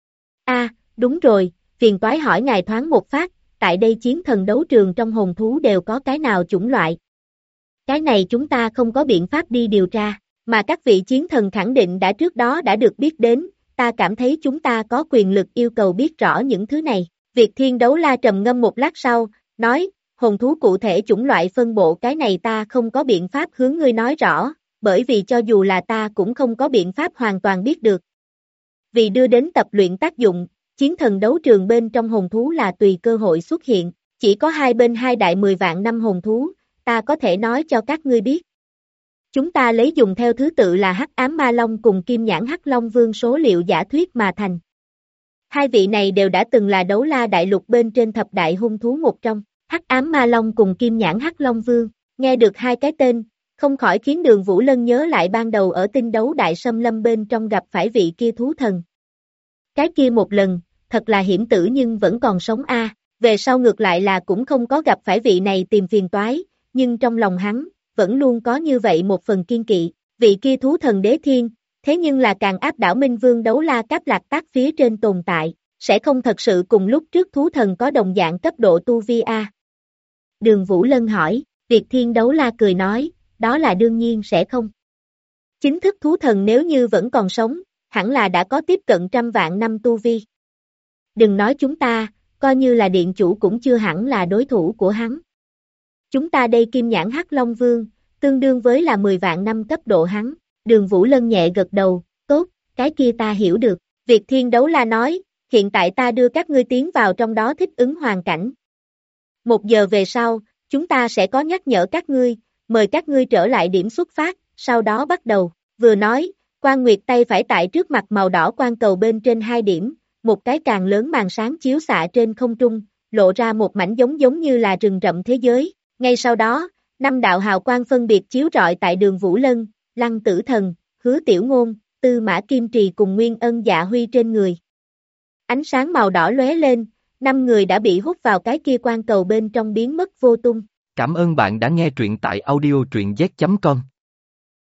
Đúng rồi, phiền toái hỏi ngài thoáng một phát, tại đây chiến thần đấu trường trong hồn thú đều có cái nào chủng loại. Cái này chúng ta không có biện pháp đi điều tra, mà các vị chiến thần khẳng định đã trước đó đã được biết đến, ta cảm thấy chúng ta có quyền lực yêu cầu biết rõ những thứ này. Việc Thiên Đấu La trầm ngâm một lát sau, nói, hồn thú cụ thể chủng loại phân bộ cái này ta không có biện pháp hướng ngươi nói rõ, bởi vì cho dù là ta cũng không có biện pháp hoàn toàn biết được. Vì đưa đến tập luyện tác dụng, chiến thần đấu trường bên trong hồn thú là tùy cơ hội xuất hiện, chỉ có hai bên hai đại 10 vạn năm hồn thú, ta có thể nói cho các ngươi biết. Chúng ta lấy dùng theo thứ tự là Hắc Ám Ma Long cùng Kim Nhãn Hắc Long Vương số liệu giả thuyết mà thành. Hai vị này đều đã từng là Đấu La đại lục bên trên thập đại hung thú một trong, Hắc Ám Ma Long cùng Kim Nhãn Hắc Long Vương, nghe được hai cái tên, không khỏi khiến Đường Vũ Lân nhớ lại ban đầu ở tinh đấu đại xâm lâm bên trong gặp phải vị kia thú thần. Cái kia một lần, thật là hiểm tử nhưng vẫn còn sống a. Về sau ngược lại là cũng không có gặp phải vị này tìm phiền toái, nhưng trong lòng hắn, vẫn luôn có như vậy một phần kiên kỵ, vị kia thú thần đế thiên, thế nhưng là càng áp đảo Minh Vương Đấu La Cáp Lạc Tác phía trên tồn tại, sẽ không thật sự cùng lúc trước thú thần có đồng dạng cấp độ tu vi a. Đường Vũ Lân hỏi, Việt Thiên Đấu La cười nói, đó là đương nhiên sẽ không. Chính thức thú thần nếu như vẫn còn sống, hẳn là đã có tiếp cận 100 vạn năm tu vi. Đừng nói chúng ta, coi như là điện chủ cũng chưa hẳn là đối thủ của hắn. Chúng ta đây Kim Nhãn Hắc Long Vương, tương đương với là 10 vạn năm cấp độ hắn. Đường Vũ Lân nhẹ gật đầu, tốt, cái kia ta hiểu được. Việt Thiên Đấu La nói, hiện tại ta đưa các ngươi tiến vào trong đó thích ứng hoàn cảnh. 1 giờ về sau, chúng ta sẽ có nhắc nhở các ngươi, mời các ngươi trở lại điểm xuất phát, sau đó bắt đầu. Vừa nói, Quan Nguyệt tay phải tại trước mặt màu đỏ quan cầu bên trên 2 điểm, một cái càng lớn màn sáng chiếu xạ trên không trung, lộ ra một mảnh giống như là rừng rậm thế giới. Ngay sau đó, 5 đạo hào quang phân biệt chiếu rọi tại Đường Vũ Lân, Lăng Tử Thần, Hứa Tiểu Ngôn, Tư Mã Kim Trì cùng Nguyên Ân Dạ Huy trên người. Ánh sáng màu đỏ lóe lên, 5 người đã bị hút vào cái kia quan cầu bên trong biến mất vô tung. Cảm ơn bạn đã nghe truyện tại audio truyện z.com.